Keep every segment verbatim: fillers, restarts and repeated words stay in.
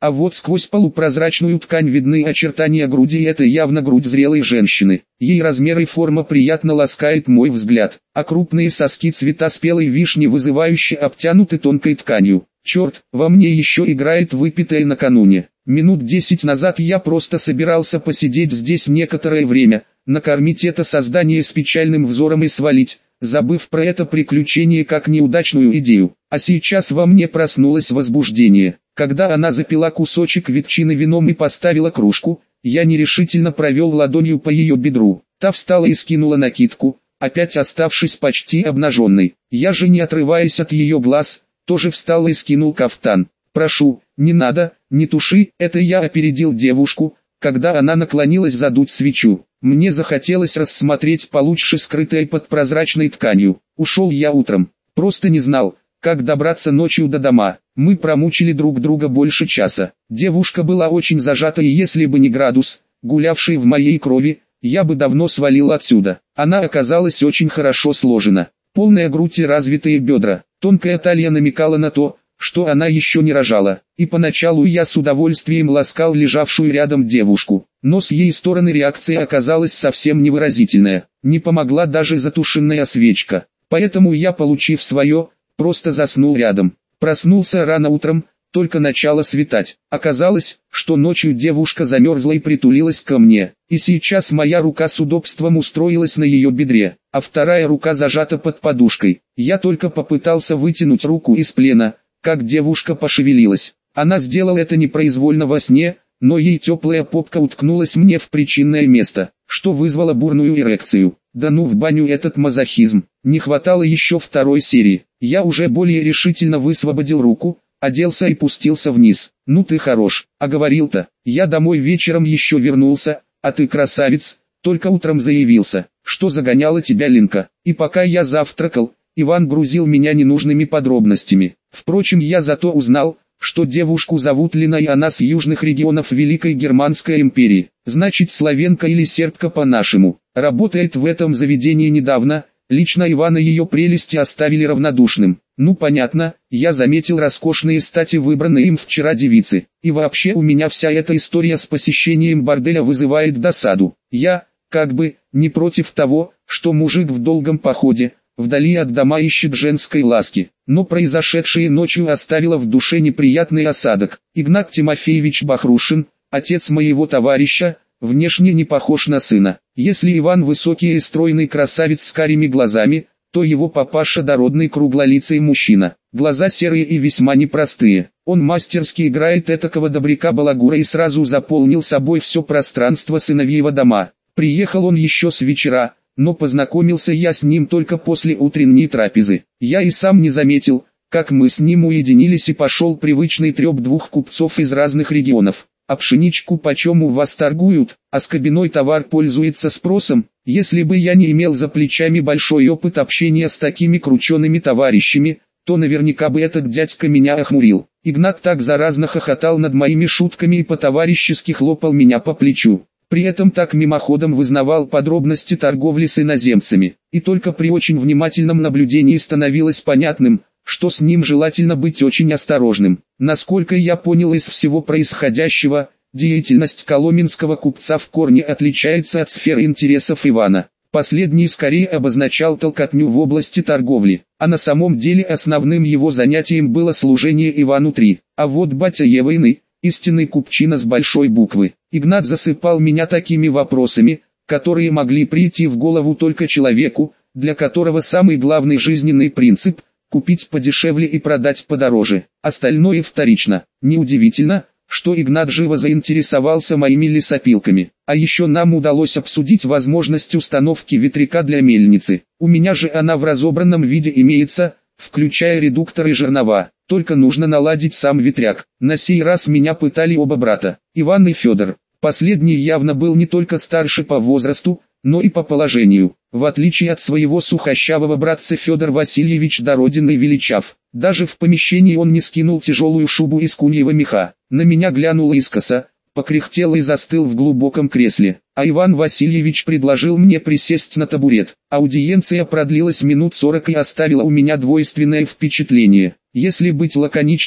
а вот сквозь полупрозрачную ткань видны очертания груди, и это явно грудь зрелой женщины. Ей размер и форма приятно ласкает мой взгляд, а крупные соски цвета спелой вишни вызывающе обтянуты тонкой тканью. Черт, во мне еще играет выпитое накануне. Минут десять назад я просто собирался посидеть здесь некоторое время, накормить это создание с печальным взором и свалить, забыв про это приключение как неудачную идею. А сейчас во мне проснулось возбуждение. Когда она запила кусочек ветчины вином и поставила кружку, я нерешительно провел ладонью по ее бедру. Та встала и скинула накидку, опять оставшись почти обнаженной. Я же, не отрываясь от ее глаз, тоже встал и скинул кафтан. «Прошу, не надо, не туши», это я опередил девушку, когда она наклонилась задуть свечу. Мне захотелось рассмотреть получше скрытое под прозрачной тканью. Ушел я утром, просто не знал, как добраться ночью до дома. Мы промучили друг друга больше часа. Девушка была очень зажата, и если бы не градус, гулявший в моей крови, я бы давно свалил отсюда. Она оказалась очень хорошо сложена. Полная грудь и развитые бедра. Тонкая талия намекала на то, что она еще не рожала, и поначалу я с удовольствием ласкал лежавшую рядом девушку, но с ее стороны реакция оказалась совсем невыразительная, не помогла даже затушенная свечка, поэтому я, получив свое, просто заснул рядом. Проснулся рано утром, только начало светать. Оказалось, что ночью девушка замерзла и притулилась ко мне, и сейчас моя рука с удобством устроилась на ее бедре, а вторая рука зажата под подушкой. Я только попытался вытянуть руку из плена, как девушка пошевелилась. Она сделала это непроизвольно во сне, но ей теплая попка уткнулась мне в причинное место, что вызвало бурную эрекцию. Да ну в баню этот мазохизм, не хватало еще второй серии. Я уже более решительно высвободил руку, оделся и пустился вниз. «Ну ты хорош, а говорил-то, я домой вечером еще вернулся, а ты красавец, только утром заявился, что загоняла тебя Ленка». И пока я завтракал, Иван грузил меня ненужными подробностями. Впрочем, я зато узнал, что девушку зовут Лена, и она с южных регионов Великой Германской империи, значит славенка или сербка по-нашему. Работает в этом заведении недавно, лично Ивана ее прелести оставили равнодушным. Ну понятно, я заметил роскошные стати выбранные им вчера девицы, и вообще у меня вся эта история с посещением борделя вызывает досаду. Я, как бы, не против того, что мужик в долгом походе, вдали от дома ищет женской ласки, но произошедшее ночью оставило в душе неприятный осадок. Игнат Тимофеевич Бахрушин, отец моего товарища, внешне не похож на сына. Если Иван высокий и стройный красавец с карими глазами, то его папаша дородный круглолицый мужчина. Глаза серые и весьма непростые. Он мастерски играет этакого добряка-балагура и сразу заполнил собой все пространство сыновьего дома. Приехал он еще с вечера, но познакомился я с ним только после утренней трапезы. Я и сам не заметил, как мы с ним уединились, и пошел привычный треп двух купцов из разных регионов. А пшеничку почем у вас торгуют, а скобяной товар пользуется спросом? Если бы я не имел за плечами большой опыт общения с такими кручеными товарищами, то наверняка бы этот дядька меня охмурил. Игнат так заразно хохотал над моими шутками и по-товарищески хлопал меня по плечу. При этом так мимоходом вызнавал подробности торговли с иноземцами, и только при очень внимательном наблюдении становилось понятным, что с ним желательно быть очень осторожным. Насколько я понял из всего происходящего, деятельность коломенского купца в корне отличается от сферы интересов Ивана. Последний скорее обозначал толкотню в области торговли, а на самом деле основным его занятием было служение Ивану-три. А вот батя Евейны, истинный купчина с большой буквы. Игнат засыпал меня такими вопросами, которые могли прийти в голову только человеку, для которого самый главный жизненный принцип – купить подешевле и продать подороже. Остальное вторично. Неудивительно, что Игнат живо заинтересовался моими лесопилками. А еще нам удалось обсудить возможность установки ветряка для мельницы. У меня же она в разобранном виде имеется, включая редуктор и жернова. Только нужно наладить сам ветряк. На сей раз меня пытали оба брата, Иван и Федор. Последний явно был не только старше по возрасту, но и по положению. В отличие от своего сухощавого братца, Федор Васильевич до родины величав. Даже в помещении он не скинул тяжелую шубу из куньего меха. На меня глянул искоса, покряхтел и застыл в глубоком кресле. А Иван Васильевич предложил мне присесть на табурет. Аудиенция продлилась минут сорок и оставила у меня двойственное впечатление. Если быть лаконичным,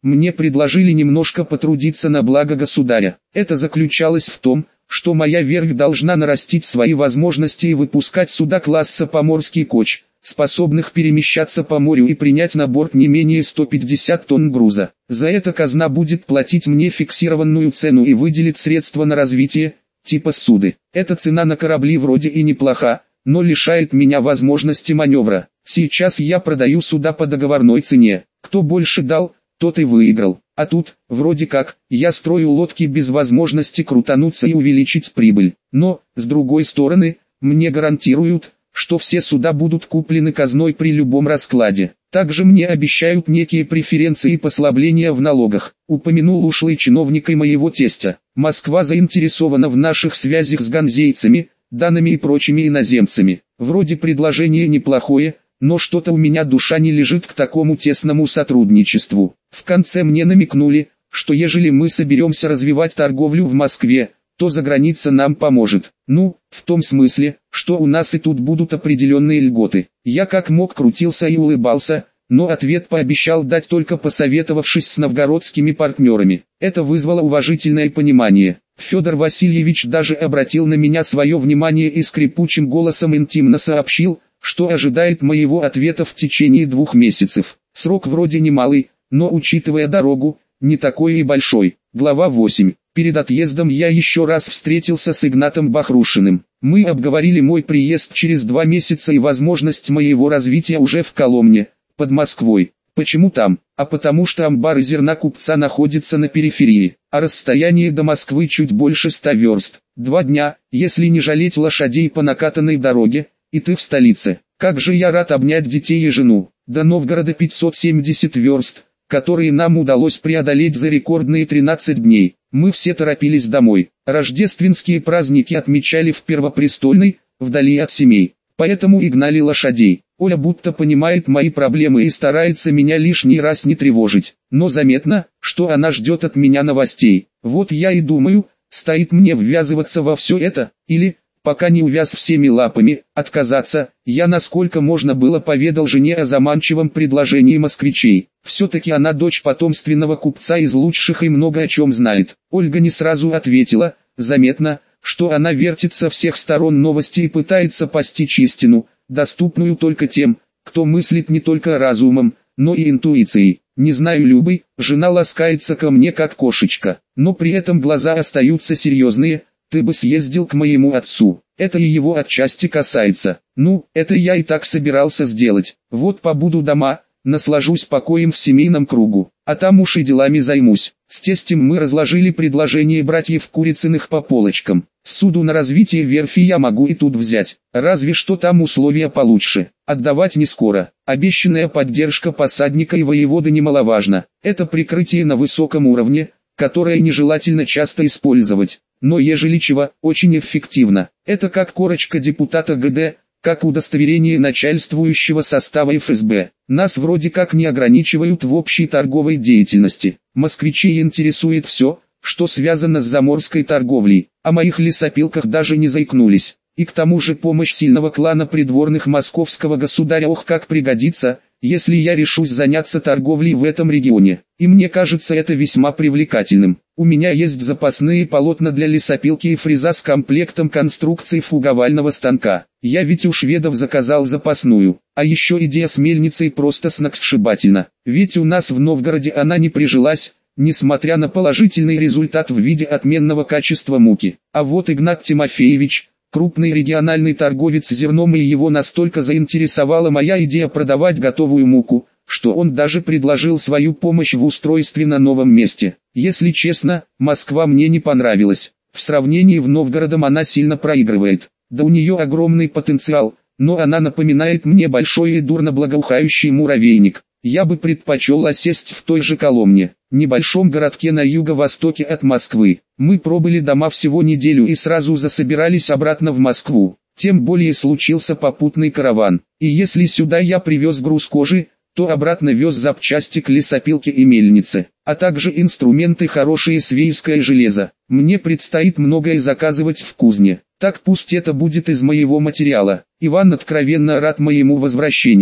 мне предложили немножко потрудиться на благо государя. Это заключалось в том, что моя верфь должна нарастить свои возможности и выпускать суда класса «Поморский коч», способных перемещаться по морю и принять на борт не менее ста пятидесяти тонн груза. За это казна будет платить мне фиксированную цену и выделит средства на развитие, типа ссуды. Эта цена на корабли вроде и неплоха, но лишает меня возможности маневра. Сейчас я продаю суда по договорной цене. Кто больше дал, тот и выиграл. А тут, вроде как, я строю лодки без возможности крутануться и увеличить прибыль. Но, с другой стороны, мне гарантируют, что все суда будут куплены казной при любом раскладе. Также мне обещают некие преференции и послабления в налогах. Упомянул ушлый чиновник и моего тестя. Москва заинтересована в наших связях с ганзейцами, данными и прочими иноземцами. Вроде предложение неплохое, но что-то у меня душа не лежит к такому тесному сотрудничеству. В конце мне намекнули, что ежели мы соберемся развивать торговлю в Москве, то заграница нам поможет. Ну, в том смысле, что у нас и тут будут определенные льготы. Я как мог крутился и улыбался, но ответ пообещал дать только посоветовавшись с новгородскими партнерами. Это вызвало уважительное понимание. Федор Васильевич даже обратил на меня свое внимание и скрипучим голосом интимно сообщил, что ожидает моего ответа в течение двух месяцев. Срок вроде немалый, но учитывая дорогу, не такой и большой. Глава восемь. Перед отъездом я еще раз встретился с Игнатом Бахрушиным. Мы обговорили мой приезд через два месяца и возможность моего развития уже в Коломне, под Москвой. Почему там? А потому что амбар зерна купца находится на периферии, а расстояние до Москвы чуть больше ста верст. Два дня, если не жалеть лошадей по накатанной дороге, и ты в столице. Как же я рад обнять детей и жену. До Новгорода пятьсот семьдесят верст, которые нам удалось преодолеть за рекордные тринадцать дней. Мы все торопились домой. Рождественские праздники отмечали в Первопрестольной, вдали от семей. Поэтому и гнали лошадей. Оля будто понимает мои проблемы и старается меня лишний раз не тревожить. Но заметно, что она ждет от меня новостей. Вот я и думаю, стоит мне ввязываться во все это, или, пока не увяз всеми лапами, отказаться. Я насколько можно было поведал жене о заманчивом предложении москвичей. Все-таки она дочь потомственного купца из лучших и много о чем знает. Ольга не сразу ответила, заметно, что она вертит со всех сторон новости и пытается постичь истину, доступную только тем, кто мыслит не только разумом, но и интуицией. Не знаю, Любый, жена ласкается ко мне как кошечка, но при этом глаза остаются серьезные. Ты бы съездил к моему отцу, это и его отчасти касается. Ну, это я и так собирался сделать. Вот побуду дома, наслажусь покоем в семейном кругу, а там уж и делами займусь. С тестем мы разложили предложение братьев Курицыных по полочкам. Суду на развитие верфи я могу и тут взять, разве что там условия получше. Отдавать не скоро. Обещанная поддержка посадника и воевода немаловажна. Это прикрытие на высоком уровне, которое нежелательно часто использовать, но ежели чего, очень эффективно. Это как корочка депутата ГД, как удостоверение начальствующего состава эф эс бэ. Нас вроде как не ограничивают в общей торговой деятельности. Москвичей интересует все, что связано с заморской торговлей, о моих лесопилках даже не заикнулись. И к тому же помощь сильного клана придворных московского государя ох как пригодится, если я решусь заняться торговлей в этом регионе. И мне кажется это весьма привлекательным. У меня есть запасные полотна для лесопилки и фреза с комплектом конструкций фуговального станка. Я ведь у шведов заказал запасную. А еще идея с мельницей просто сногсшибательна. Ведь у нас в Новгороде она не прижилась, несмотря на положительный результат в виде отменного качества муки. А вот Игнат Тимофеевич, крупный региональный торговец зерном, и его настолько заинтересовала моя идея продавать готовую муку, что он даже предложил свою помощь в устройстве на новом месте. Если честно, Москва мне не понравилась. В сравнении с Новгородом она сильно проигрывает. Да у нее огромный потенциал, но она напоминает мне большой и дурно благоухающий муравейник. Я бы предпочел осесть в той же Коломне, небольшом городке на юго-востоке от Москвы. Мы пробыли дома всего неделю и сразу засобирались обратно в Москву. Тем более случился попутный караван. И если сюда я привез груз кожи, то обратно вез запчасти к лесопилке и мельнице, а также инструменты, хорошее свейское железо. Мне предстоит многое заказывать в кузне. Так пусть это будет из моего материала. Иван откровенно рад моему возвращению.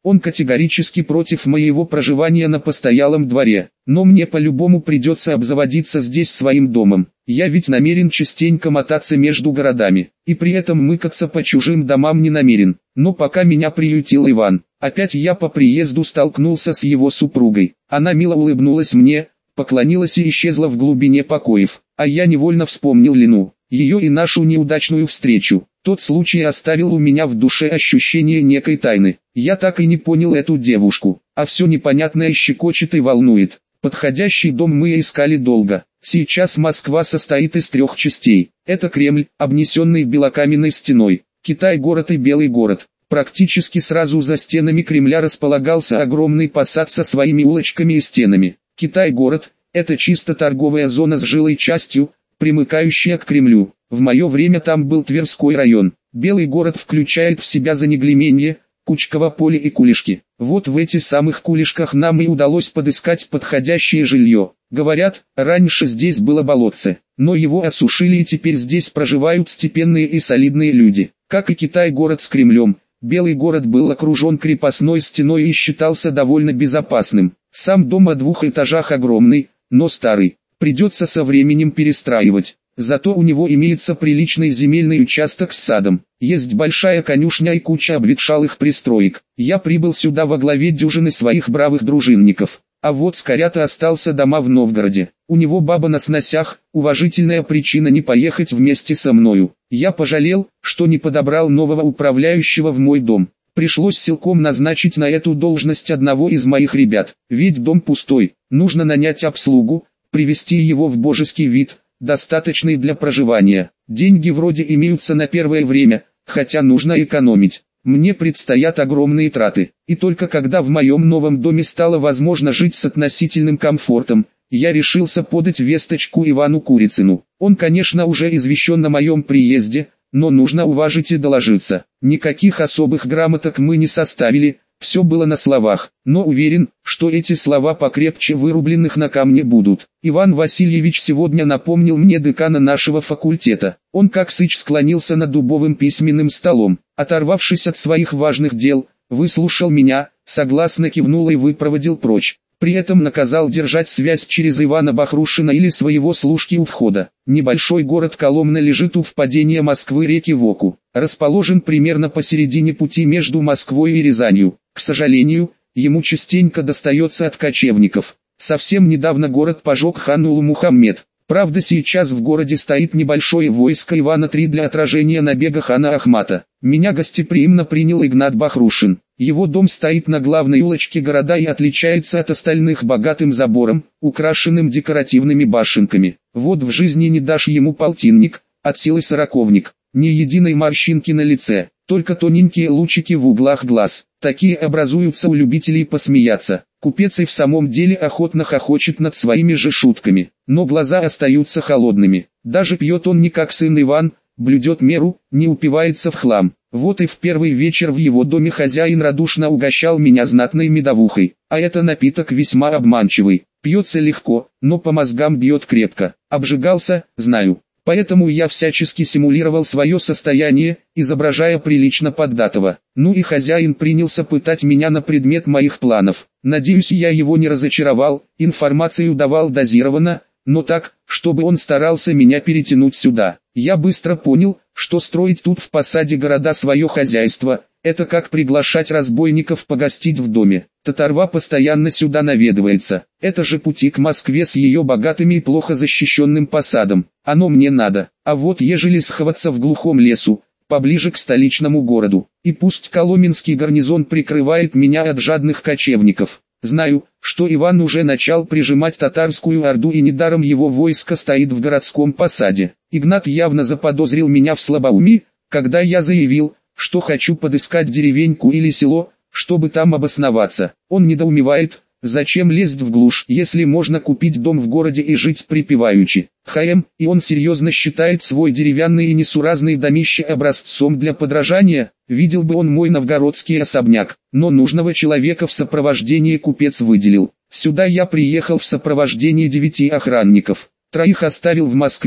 Он категорически против моего проживания на постоялом дворе, но мне по-любому придется обзаводиться здесь своим домом. Я ведь намерен частенько мотаться между городами, и при этом мыкаться по чужим домам не намерен. Но пока меня приютил Иван, опять я по приезду столкнулся с его супругой. Она мило улыбнулась мне, поклонилась и исчезла в глубине покоев, а я невольно вспомнил Лену, ее и нашу неудачную встречу. Тот случай оставил у меня в душе ощущение некой тайны. Я так и не понял эту девушку, а все непонятное щекочет и волнует. Подходящий дом мы искали долго. Сейчас Москва состоит из трех частей. Это Кремль, обнесенный белокаменной стеной, Китай-город и Белый город. Практически сразу за стенами Кремля располагался огромный посад со своими улочками и стенами. Китай-город – это чисто торговая зона с жилой частью, примыкающая к Кремлю. В мое время там был Тверской район. Белый город включает в себя Занеглеменье, Кучково поле и Кулишки. Вот в этих самых Кулишках нам и удалось подыскать подходящее жилье. Говорят, раньше здесь было болотце, но его осушили и теперь здесь проживают степенные и солидные люди. Как и Китай-город с Кремлем, Белый город был окружен крепостной стеной и считался довольно безопасным. Сам дом о двух этажах огромный, но старый, придется со временем перестраивать. Зато у него имеется приличный земельный участок с садом, есть большая конюшня и куча обветшалых пристроек. Я прибыл сюда во главе дюжины своих бравых дружинников. А вот Скорята остался дома в Новгороде. У него баба на сносях, уважительная причина не поехать вместе со мною. Я пожалел, что не подобрал нового управляющего в мой дом. Пришлось силком назначить на эту должность одного из моих ребят. Ведь дом пустой, нужно нанять обслугу, привести его в божеский вид, достаточный для проживания. Деньги вроде имеются на первое время, хотя нужно экономить. Мне предстоят огромные траты, и только когда в моем новом доме стало возможно жить с относительным комфортом, я решился подать весточку Ивану Курицыну. Он, конечно, уже извещен о моем приезде, но нужно уважить и доложиться. Никаких особых грамоток мы не составили, все было на словах, но уверен, что эти слова покрепче вырубленных на камне будут. Иван Васильевич сегодня напомнил мне декана нашего факультета. Он как сыч склонился над дубовым письменным столом, оторвавшись от своих важных дел, выслушал меня, согласно кивнул и выпроводил прочь. При этом наказал держать связь через Ивана Бахрушина или своего служки у входа. Небольшой город Коломна лежит у впадения Москвы реки в Оку, расположен примерно посередине пути между Москвой и Рязанью. К сожалению, ему частенько достается от кочевников. Совсем недавно город пожег хан Улу-Мухаммед. Правда, сейчас в городе стоит небольшое войско Ивана-три для отражения набега хана Ахмата. Меня гостеприимно принял Игнат Бахрушин. Его дом стоит на главной улочке города и отличается от остальных богатым забором, украшенным декоративными башенками. Вот в жизни не дашь ему полтинник, от силы сороковник. Ни единой морщинки на лице, только тоненькие лучики в углах глаз. Такие образуются у любителей посмеяться. Купец и в самом деле охотно хохочет над своими же шутками, но глаза остаются холодными. Даже пьет он не как сын Иван, блюдет меру, не упивается в хлам. Вот и в первый вечер в его доме хозяин радушно угощал меня знатной медовухой, а это напиток весьма обманчивый. Пьется легко, но по мозгам бьет крепко. Обжигался, знаю. Поэтому я всячески симулировал свое состояние, изображая прилично поддатого. Ну и хозяин принялся пытать меня на предмет моих планов. Надеюсь, я его не разочаровал, информацию давал дозированно, но так, чтобы он старался меня перетянуть сюда. Я быстро понял, что строить тут в посаде города свое хозяйство – это как приглашать разбойников погостить в доме. Татарва постоянно сюда наведывается. Это же пути к Москве с ее богатыми и плохо защищенным посадом. Оно мне надо. А вот ежели схвататься в глухом лесу, поближе к столичному городу, и пусть Коломенский гарнизон прикрывает меня от жадных кочевников. Знаю, что Иван уже начал прижимать татарскую орду и недаром его войско стоит в городском посаде. Игнат явно заподозрил меня в слабоумии, когда я заявил, что хочу подыскать деревеньку или село, чтобы там обосноваться. Он недоумевает, зачем лезть в глушь, если можно купить дом в городе и жить припеваючи. ХМ, и он серьезно считает свой деревянный и несуразный домище образцом для подражания. Видел бы он мой новгородский особняк, но нужного человека в сопровождении купец выделил. Сюда я приехал в сопровождении девяти охранников. Троих оставил в Москве,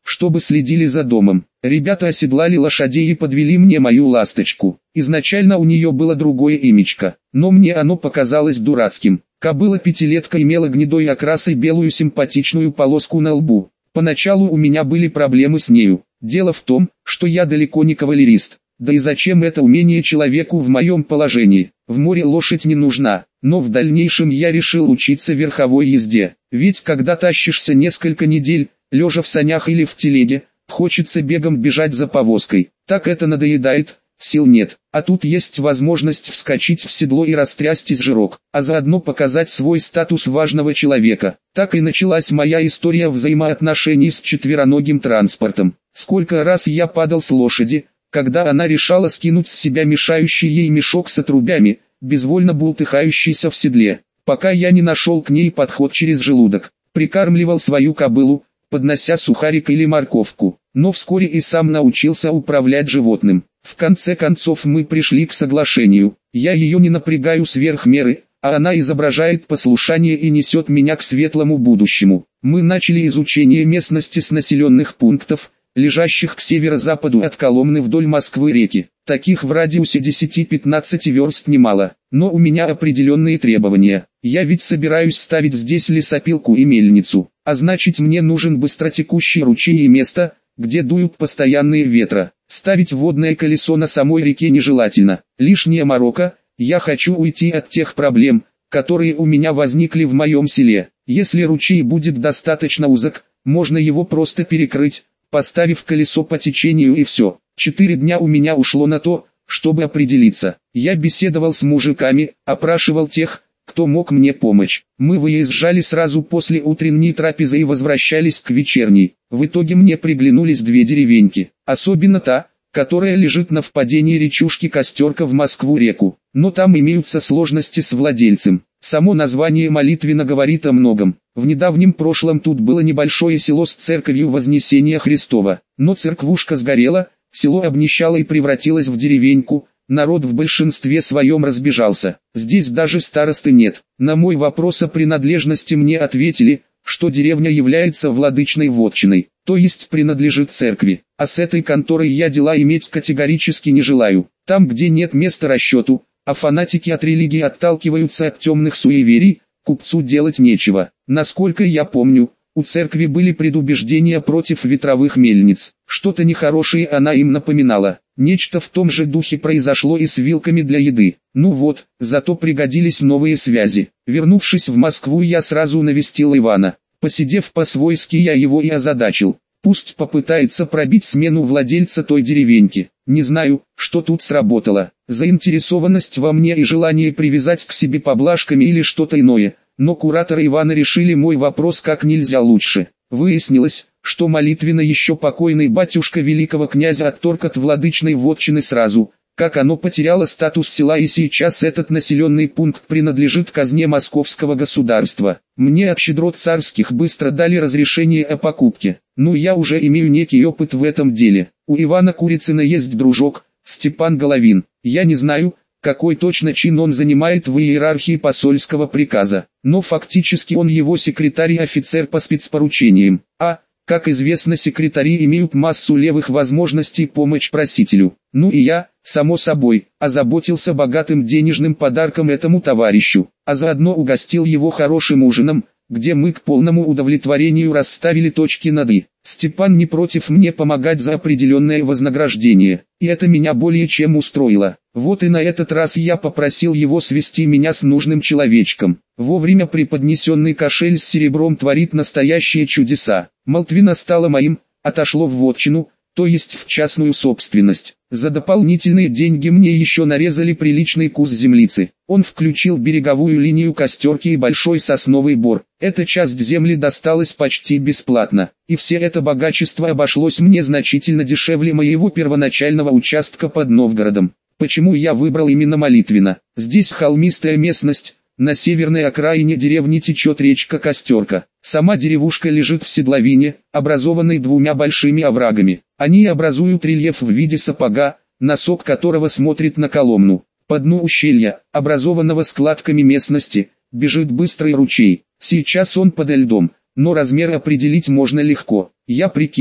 чтобы следили за домом. Ребята оседлали лошадей и подвели мне мою ласточку. Изначально у нее было другое имечко, но мне оно показалось дурацким. Кобыла-пятилетка имела гнедой окрас и белую симпатичную полоску на лбу. Поначалу у меня были проблемы с нею. Дело в том, что я далеко не кавалерист. Да и зачем это умение человеку в моем положении? В море лошадь не нужна, но в дальнейшем я решил учиться верховой езде. Ведь когда тащишься несколько недель, лежа в санях или в телеге, хочется бегом бежать за повозкой. Так это надоедает, сил нет. А тут есть возможность вскочить в седло и растрясти жирок, а заодно показать свой статус важного человека. Так и началась моя история взаимоотношений с четвероногим транспортом. Сколько раз я падал с лошади, когда она решала скинуть с себя мешающий ей мешок с отрубями, безвольно бултыхающийся в седле, пока я не нашел к ней подход через желудок, прикармливал свою кобылу, поднося сухарик или морковку, но вскоре и сам научился управлять животным. В конце концов мы пришли к соглашению, я ее не напрягаю сверх меры, а она изображает послушание и несет меня к светлому будущему. Мы начали изучение местности с населенных пунктов, лежащих к северо-западу от Коломны вдоль Москвы-реки. Таких в радиусе десяти-пятнадцати верст немало, но у меня определенные требования. Я ведь собираюсь ставить здесь лесопилку и мельницу, а значит мне нужен быстротекущий ручей и место, где дуют постоянные ветра. Ставить водное колесо на самой реке нежелательно. Лишняя морока, я хочу уйти от тех проблем, которые у меня возникли в моем селе. Если ручей будет достаточно узок, можно его просто перекрыть, поставив колесо по течению и все. Четыре дня у меня ушло на то, чтобы определиться. Я беседовал с мужиками, опрашивал тех, кто мог мне помочь. Мы выезжали сразу после утренней трапезы и возвращались к вечерней. В итоге мне приглянулись две деревеньки, особенно та, которая лежит на впадении речушки Костерка в Москву-реку. Но там имеются сложности с владельцем. Само название молитвенно говорит о многом. В недавнем прошлом тут было небольшое село с церковью Вознесения Христова, но церквушка сгорела, село обнищало и превратилось в деревеньку, народ в большинстве своем разбежался. Здесь даже старосты нет. На мой вопрос о принадлежности мне ответили, что деревня является владычной вотчиной, то есть принадлежит церкви, а с этой конторой я дела иметь категорически не желаю. Там, где нет места расчету, а фанатики от религии отталкиваются от темных суеверий, купцу делать нечего. Насколько я помню, у церкви были предубеждения против ветровых мельниц. Что-то нехорошее она им напоминала. Нечто в том же духе произошло и с вилками для еды. Ну вот, зато пригодились новые связи. Вернувшись в Москву, я сразу навестил Ивана. Посидев по-свойски, я его и озадачил. Пусть попытается пробить смену владельца той деревеньки. Не знаю, что тут сработало. Заинтересованность во мне и желание привязать к себе поблажками или что-то иное. Но кураторы Ивана решили мой вопрос как нельзя лучше. Выяснилось, что молитвенно еще покойный батюшка великого князя отторг от владычной вотчины сразу, как оно потеряло статус села, и сейчас этот населенный пункт принадлежит казне московского государства. Мне от щедрот царских быстро дали разрешение о покупке. Ну, я уже имею некий опыт в этом деле. У Ивана Курицына есть дружок, Степан Головин. Я не знаю, какой точно чин он занимает в иерархии посольского приказа, но фактически он его секретарь и офицер по спецпоручениям. А, как известно, секретари имеют массу левых возможностей помочь просителю. Ну и я, само собой, озаботился богатым денежным подарком этому товарищу, а заодно угостил его хорошим ужином, где мы к полному удовлетворению расставили точки над «и». Степан не против мне помогать за определенное вознаграждение, и это меня более чем устроило. Вот и на этот раз я попросил его свести меня с нужным человечком. Вовремя преподнесенный кошель с серебром творит настоящие чудеса. Молтвина стала моим, отошло в вотчину, то есть в частную собственность. За дополнительные деньги мне еще нарезали приличный кус землицы. Он включил береговую линию Костерки и большой сосновый бор. Эта часть земли досталась почти бесплатно, и все это богачество обошлось мне значительно дешевле моего первоначального участка под Новгородом. Почему я выбрал именно Молитвино? Здесь холмистая местность. На северной окраине деревни течет речка Костерка. Сама деревушка лежит в седловине, образованной двумя большими оврагами. Они образуют рельеф в виде сапога, носок которого смотрит на Коломну. По дну ущелья, образованного складками местности, бежит быстрый ручей. Сейчас он подо льдом, но размер определить можно легко. Я прикинул,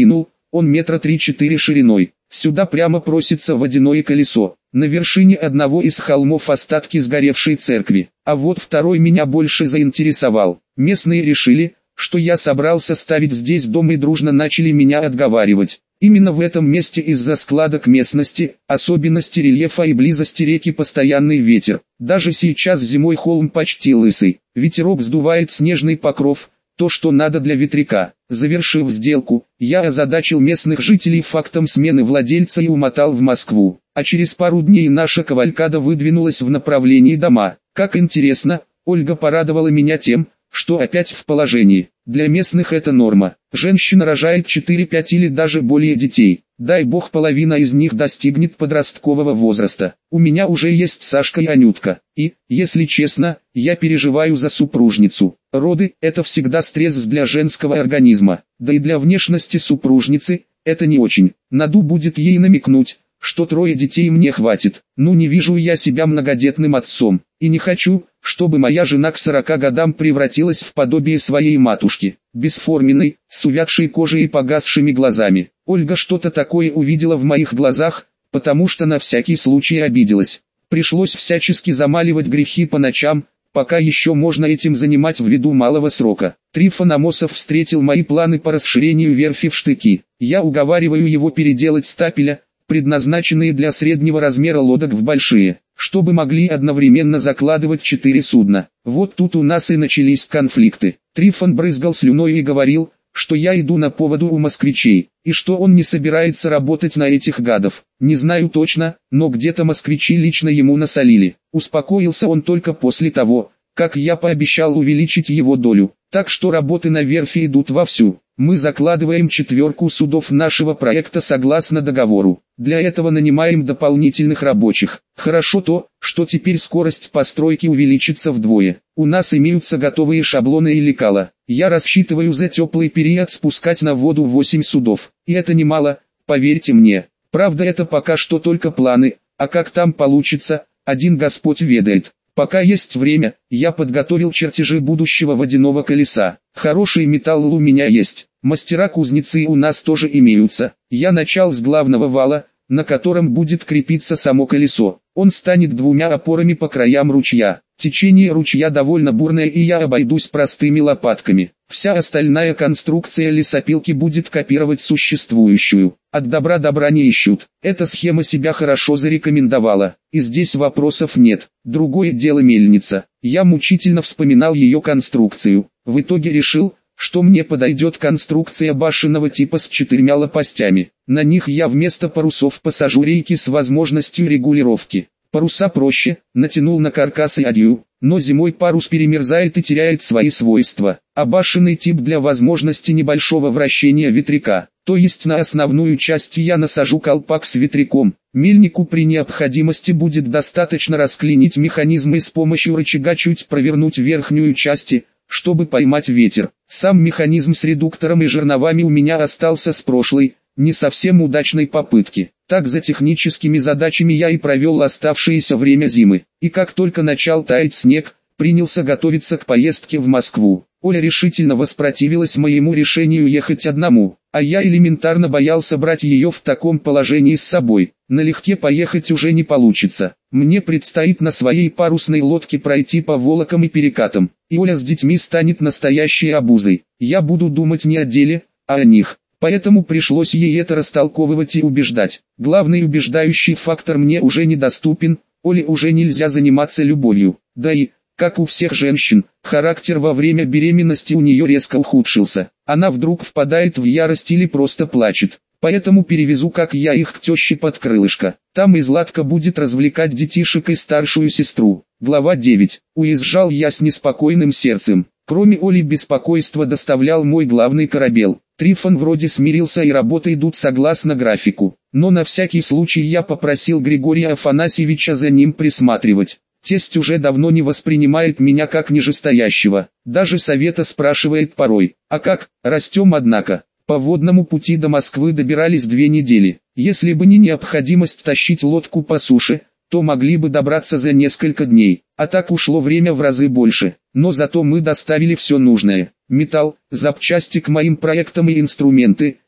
он метра три-четыре шириной. Сюда прямо просится водяное колесо. На вершине одного из холмов остатки сгоревшей церкви. А вот второй меня больше заинтересовал. Местные решили, что я собрался ставить здесь дом, и дружно начали меня отговаривать. Именно в этом месте из-за складок местности, особенности рельефа и близости реки постоянный ветер. Даже сейчас зимой холм почти лысый. Ветерок сдувает снежный покров, то, что надо для ветряка. Завершив сделку, я озадачил местных жителей фактом смены владельца и умотал в Москву. А через пару дней наша кавалькада выдвинулась в направлении дома. Как интересно, Ольга порадовала меня тем, что опять в положении. Для местных это норма. Женщина рожает четыре-пять или даже более детей. Дай бог, половина из них достигнет подросткового возраста. У меня уже есть Сашка и Анютка. И, если честно, я переживаю за супружницу. Роды – это всегда стресс для женского организма. Да и для внешности супружницы – это не очень. Наду будет ей намекнуть, что трое детей мне хватит. Ну, не вижу я себя многодетным отцом. И не хочу, чтобы моя жена к сорока годам превратилась в подобие своей матушки. Бесформенной, с увядшей кожей и погасшими глазами. Ольга что-то такое увидела в моих глазах, потому что на всякий случай обиделась. Пришлось всячески замаливать грехи по ночам, пока еще можно этим занимать ввиду малого срока. Трифон Амосов встретил мои планы по расширению верфи в штыки. Я уговариваю его переделать стапеля, предназначенные для среднего размера лодок, в большие, чтобы могли одновременно закладывать четыре судна. Вот тут у нас и начались конфликты. Трифон брызгал слюной и говорил, что я иду на поводу у москвичей, и что он не собирается работать на этих гадов. Не знаю точно, но где-то москвичи лично ему насолили. Успокоился он только после того, как я пообещал увеличить его долю. Так что работы на верфи идут вовсю. Мы закладываем четверку судов нашего проекта согласно договору. Для этого нанимаем дополнительных рабочих. Хорошо то, что теперь скорость постройки увеличится вдвое. У нас имеются готовые шаблоны и лекала. Я рассчитываю за теплый период спускать на воду восемь судов. И это немало, поверьте мне. Правда, это пока что только планы, а как там получится, один Господь ведает. Пока есть время, я подготовил чертежи будущего водяного колеса. Хороший металл у меня есть. Мастера-кузнецы у нас тоже имеются. Я начал с главного вала, на котором будет крепиться само колесо. Он станет двумя опорами по краям ручья. Течение ручья довольно бурное, и я обойдусь простыми лопатками. Вся остальная конструкция лесопилки будет копировать существующую. От добра добра не ищут. Эта схема себя хорошо зарекомендовала, и здесь вопросов нет. Другое дело мельница. Я мучительно вспоминал ее конструкцию. В итоге решил, что мне подойдет конструкция башенного типа с четырьмя лопастями. На них я вместо парусов посажу рейки с возможностью регулировки. Паруса проще, натянул на каркас и адью, но зимой парус перемерзает и теряет свои свойства. А башенный тип для возможности небольшого вращения ветряка. То есть на основную часть я насажу колпак с ветряком. Мельнику при необходимости будет достаточно расклинить механизм и с помощью рычага чуть провернуть верхнюю часть, чтобы поймать ветер. Сам механизм с редуктором и жерновами у меня остался с прошлой, не совсем удачной попытки. Так за техническими задачами я и провел оставшееся время зимы. И как только начал таять снег, принялся готовиться к поездке в Москву. Оля решительно воспротивилась моему решению ехать одному, а я элементарно боялся брать ее в таком положении с собой. Налегке поехать уже не получится. Мне предстоит на своей парусной лодке пройти по волокам и перекатам, и Оля с детьми станет настоящей обузой. Я буду думать не о деле, а о них. Поэтому пришлось ей это растолковывать и убеждать. Главный убеждающий фактор мне уже недоступен, Оле уже нельзя заниматься любовью. Да и, как у всех женщин, характер во время беременности у нее резко ухудшился. Она вдруг впадает в ярость или просто плачет. Поэтому перевезу как я их к теще под крылышко. Там и Златка будет развлекать детишек и старшую сестру. Глава девять. Уезжал я с неспокойным сердцем. Кроме Оли беспокойство доставлял мой главный корабел. Трифон вроде смирился и работы идут согласно графику. Но на всякий случай я попросил Григория Афанасьевича за ним присматривать. Тесть уже давно не воспринимает меня как нижестоящего. Даже совета спрашивает порой. А как, растем однако. По водному пути до Москвы добирались две недели. Если бы не необходимость тащить лодку по суше, то могли бы добраться за несколько дней. А так ушло время в разы больше. Но зато мы доставили все нужное. Металл, запчасти к моим проектам и инструменты,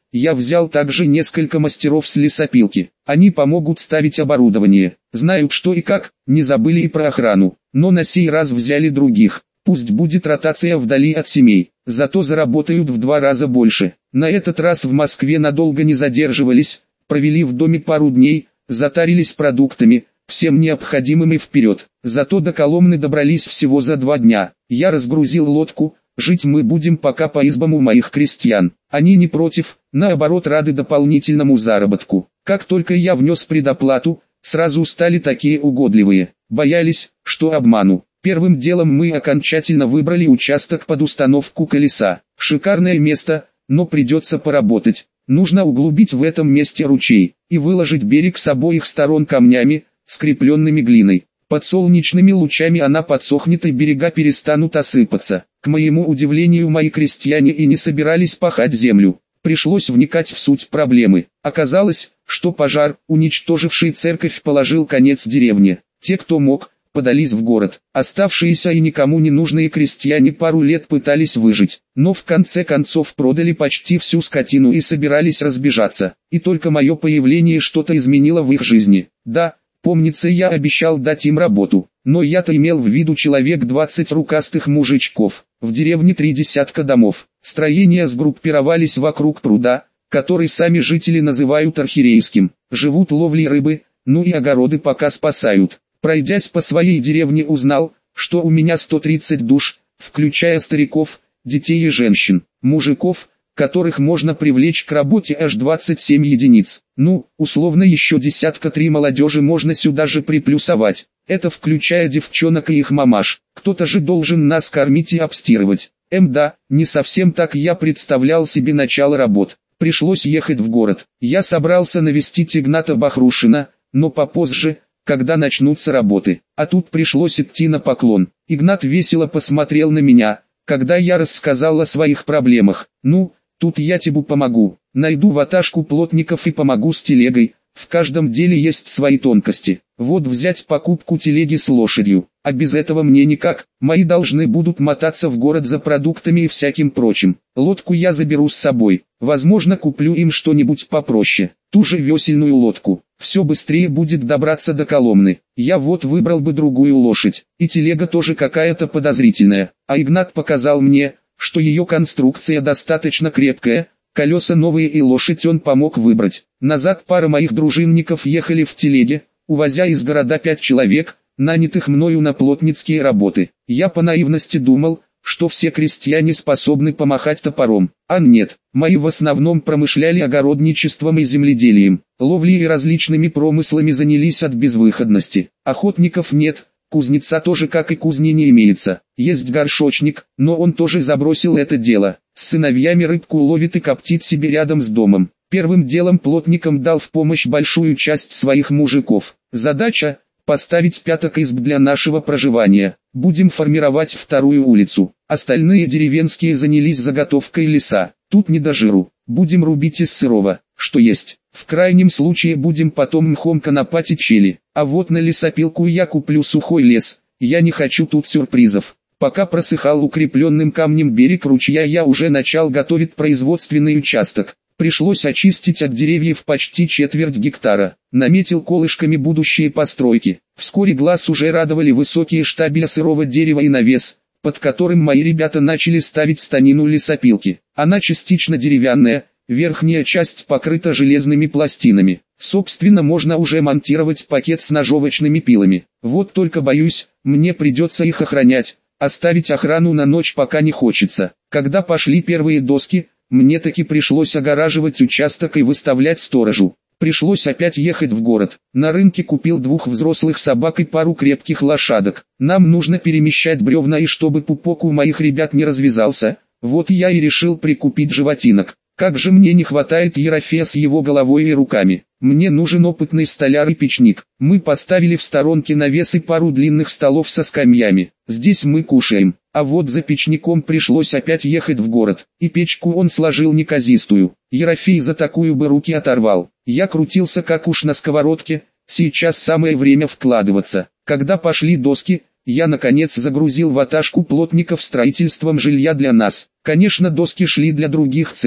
Я взял также несколько мастеров с лесопилки. Они помогут ставить оборудование. Знают что и как, не забыли и про охрану. Но на сей раз взяли других. Пусть будет ротация вдали от семей, зато заработают в два раза больше. На этот раз в Москве надолго не задерживались, провели в доме пару дней, затарились продуктами, всем необходимым и вперед. Зато до Коломны добрались всего за два дня. Я разгрузил лодку, жить мы будем пока по избам у моих крестьян. Они не против, наоборот рады дополнительному заработку. Как только я внес предоплату, сразу стали такие угодливые, боялись, что обману. Первым делом мы окончательно выбрали участок под установку колеса. Шикарное место, но придется поработать. Нужно углубить в этом месте ручей и выложить берег с обоих сторон камнями, скрепленными глиной. Под солнечными лучами она подсохнет и берега перестанут осыпаться. К моему удивлению, мои крестьяне и не собирались пахать землю. Пришлось вникать в суть проблемы. Оказалось, что пожар, уничтоживший церковь, положил конец деревне. Те, кто мог, подались в город. Оставшиеся и никому не нужные крестьяне пару лет пытались выжить, но в конце концов продали почти всю скотину и собирались разбежаться. И только мое появление что-то изменило в их жизни. Да, помнится, я обещал дать им работу, но я-то имел в виду человек двадцать рукастых мужичков. В деревне три десятка домов. Строения сгруппировались вокруг пруда, который сами жители называют архирейским. Живут ловлей рыбы, ну и огороды пока спасают. Пройдясь по своей деревне, узнал, что у меня сто тридцать душ, включая стариков, детей и женщин. Мужиков, которых можно привлечь к работе, аж двадцать семь единиц. Ну, условно еще десятка три молодежи можно сюда же приплюсовать. Это включая девчонок и их мамаш. Кто-то же должен нас кормить и обстирывать. Эм да, не совсем так я представлял себе начало работ. Пришлось ехать в город. Я собрался навестить Игната Бахрушина, но попозже, когда начнутся работы. А тут пришлось идти на поклон. Игнат весело посмотрел на меня, когда я рассказал о своих проблемах. Ну, тут я тебе помогу. Найду ваташку плотников и помогу с телегой. В каждом деле есть свои тонкости. Вот взять покупку телеги с лошадью. А без этого мне никак. Мои должны будут мотаться в город за продуктами и всяким прочим. Лодку я заберу с собой. Возможно, куплю им что-нибудь попроще. Ту же весельную лодку. Все быстрее будет добраться до Коломны. Я вот выбрал бы другую лошадь. И телега тоже какая-то подозрительная. А Игнат показал мне, что ее конструкция достаточно крепкая. Колеса новые и лошадь он помог выбрать. Назад пара моих дружинников ехали в телеге, увозя из города пять человек, нанятых мною на плотницкие работы. Я по наивности думал, что все крестьяне способны помахать топором. А нет, мои в основном промышляли огородничеством и земледелием. Ловлей и различными промыслами занялись от безвыходности. Охотников нет. Кузнеца тоже как и кузни не имеется. Есть горшочник, но он тоже забросил это дело. С сыновьями рыбку ловит и коптит себе рядом с домом. Первым делом плотникам дал в помощь большую часть своих мужиков. Задача – поставить пяток изб для нашего проживания. Будем формировать вторую улицу. Остальные деревенские занялись заготовкой леса. Тут не до жиру. Будем рубить из сырого, что есть. В крайнем случае будем потом мхом конопатить щели. А вот на лесопилку я куплю сухой лес. Я не хочу тут сюрпризов. Пока просыхал укрепленным камнем берег ручья, я уже начал готовить производственный участок. Пришлось очистить от деревьев почти четверть гектара. Наметил колышками будущие постройки. Вскоре глаз уже радовали высокие штабеля сырого дерева и навес, под которым мои ребята начали ставить станину лесопилки. Она частично деревянная, верхняя часть покрыта железными пластинами. Собственно, можно уже монтировать пакет с ножовочными пилами. Вот только боюсь, мне придется их охранять. Оставить охрану на ночь пока не хочется. Когда пошли первые доски, мне таки пришлось огораживать участок и выставлять сторожу. Пришлось опять ехать в город. На рынке купил двух взрослых собак и пару крепких лошадок. Нам нужно перемещать бревна, и чтобы пупок у моих ребят не развязался, вот я и решил прикупить животинок. Как же мне не хватает Ерофея с его головой и руками. Мне нужен опытный столяр и печник. Мы поставили в сторонке навес и пару длинных столов со скамьями. Здесь мы кушаем. А вот за печником пришлось опять ехать в город. И печку он сложил неказистую. Ерофей за такую бы руки оторвал. Я крутился как уж на сковородке. Сейчас самое время вкладываться. Когда пошли доски, я наконец загрузил ваташку плотников строительством жилья для нас. Конечно, доски шли для других целей,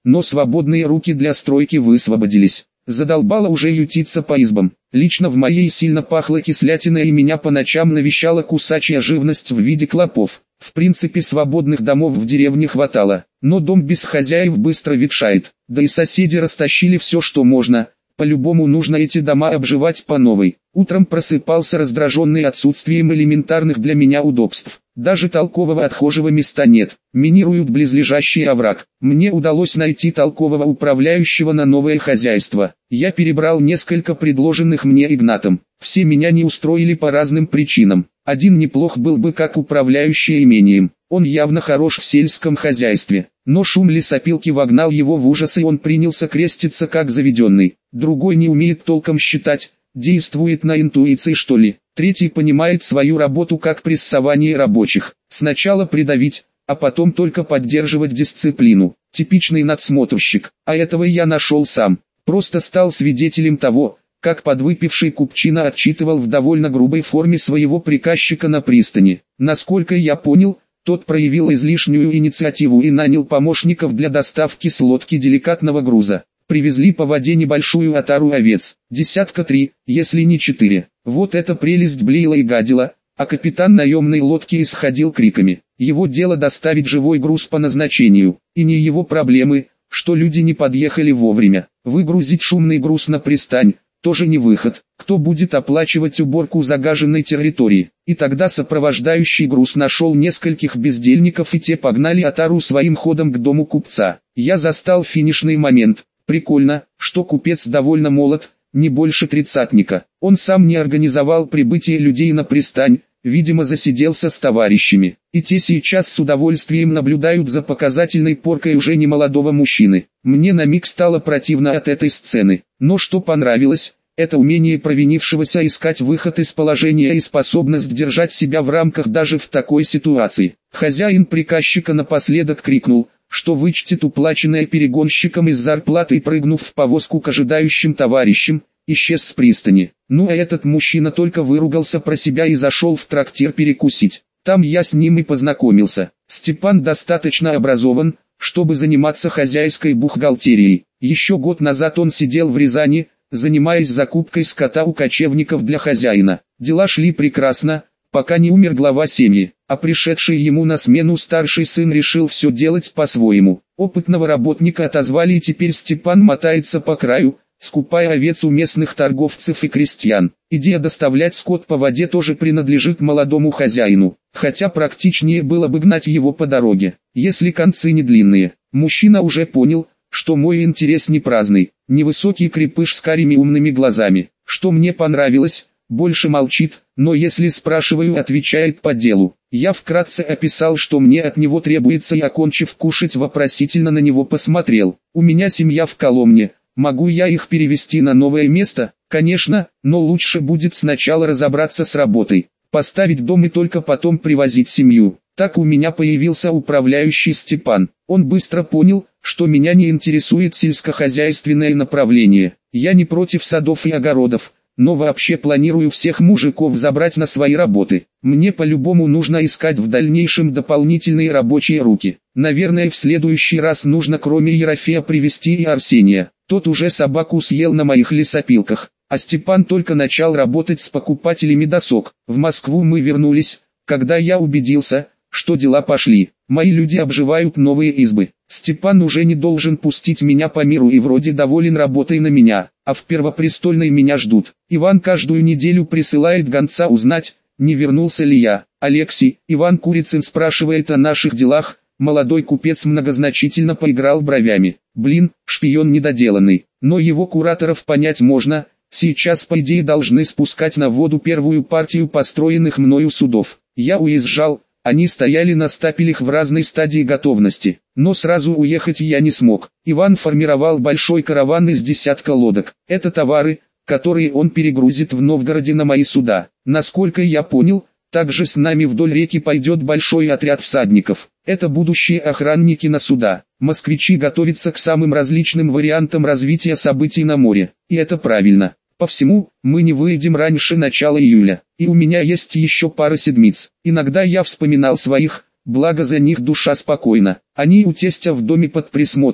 но свободные руки для стройки высвободились. Задолбало уже ютиться по избам. Лично в моей сильно пахло кислятиной и меня по ночам навещала кусачая живность в виде клопов. В принципе свободных домов в деревне хватало, но дом без хозяев быстро ветшает, да и соседи растащили все что можно. По-любому нужно эти дома обживать по новой. Утром просыпался раздраженный отсутствием элементарных для меня удобств. Даже толкового отхожего места нет. Минируют близлежащий овраг. Мне удалось найти толкового управляющего на новое хозяйство. Я перебрал несколько предложенных мне Игнатом. Все меня не устроили по разным причинам. Один неплох был бы как управляющий имением. Он явно хорош в сельском хозяйстве. Но шум лесопилки вогнал его в ужас, и он принялся креститься как заведенный. Другой не умеет толком считать, действует на интуиции что ли. Третий понимает свою работу как прессование рабочих. Сначала придавить, а потом только поддерживать дисциплину. Типичный надсмотрщик, а этого я нашел сам. Просто стал свидетелем того, как подвыпивший купчина отчитывал в довольно грубой форме своего приказчика на пристани. Насколько я понял, тот проявил излишнюю инициативу и нанял помощников для доставки с лодки деликатного груза. Привезли по воде небольшую отару овец, десятка три, если не четыре. Вот эта прелесть блеяла и гадила, а капитан наемной лодки исходил криками. Его дело доставить живой груз по назначению, и не его проблемы, что люди не подъехали вовремя. Выгрузить шумный груз на пристань – тоже не выход. Кто будет оплачивать уборку загаженной территории? И тогда сопровождающий груз нашел нескольких бездельников, и те погнали отару своим ходом к дому купца. Я застал финишный момент. Прикольно, что купец довольно молод, не больше тридцатника. Он сам не организовал прибытие людей на пристань, видимо засиделся с товарищами. И те сейчас с удовольствием наблюдают за показательной поркой уже немолодого мужчины. Мне на миг стало противно от этой сцены. Но что понравилось, это умение провинившегося искать выход из положения и способность держать себя в рамках даже в такой ситуации. Хозяин приказчика напоследок крикнул, что вычтет уплаченное перегонщиком из зарплаты, и, прыгнув в повозку к ожидающим товарищам, исчез с пристани. Ну а этот мужчина только выругался про себя и зашел в трактир перекусить. Там я с ним и познакомился. Степан достаточно образован, чтобы заниматься хозяйской бухгалтерией. Еще год назад он сидел в Рязани, занимаясь закупкой скота у кочевников для хозяина. Дела шли прекрасно, пока не умер глава семьи, а пришедший ему на смену старший сын решил все делать по-своему. Опытного работника отозвали, и теперь Степан мотается по краю, скупая овец у местных торговцев и крестьян. Идея доставлять скот по воде тоже принадлежит молодому хозяину, хотя практичнее было бы гнать его по дороге, если концы не длинные. Мужчина уже понял, что мой интерес не праздный, невысокий крепыш с карими умными глазами. Что мне понравилось, больше молчит, но если спрашиваю, отвечает по делу. Я вкратце описал, что мне от него требуется, и, окончив кушать, вопросительно на него посмотрел. У меня семья в Коломне, могу я их перевести на новое место? Конечно, но лучше будет сначала разобраться с работой, поставить дом и только потом привозить семью. Так у меня появился управляющий Степан. Он быстро понял, что меня не интересует сельскохозяйственное направление. Я не против садов и огородов, но вообще планирую всех мужиков забрать на свои работы. Мне по-любому нужно искать в дальнейшем дополнительные рабочие руки. Наверное, в следующий раз нужно кроме Ерофея привести и Арсения. Тот уже собаку съел на моих лесопилках, а Степан только начал работать с покупателями досок. В Москву мы вернулись, когда я убедился, что дела пошли. Мои люди обживают новые избы. Степан уже не должен пустить меня по миру и вроде доволен работой на меня, а в Первопрестольной меня ждут. Иван каждую неделю присылает гонца узнать, не вернулся ли я. Алексей, Иван Курицын, спрашивает о наших делах. Молодой купец многозначительно поиграл бровями. Блин, шпион недоделанный. Но его кураторов понять можно. Сейчас по идее должны спускать на воду первую партию построенных мною судов. Я уезжал. Они стояли на стапелях в разной стадии готовности, но сразу уехать я не смог. Иван формировал большой караван из десятка лодок. Это товары, которые он перегрузит в Новгороде на мои суда. Насколько я понял, также с нами вдоль реки пойдет большой отряд всадников. Это будущие охранники на суда. Москвичи готовятся к самым различным вариантам развития событий на море. И это правильно. По всему, мы не выйдем раньше начала июля, и у меня есть еще пара седмиц. Иногда я вспоминал своих, благо за них душа спокойна. Они у тестя в доме под присмотром.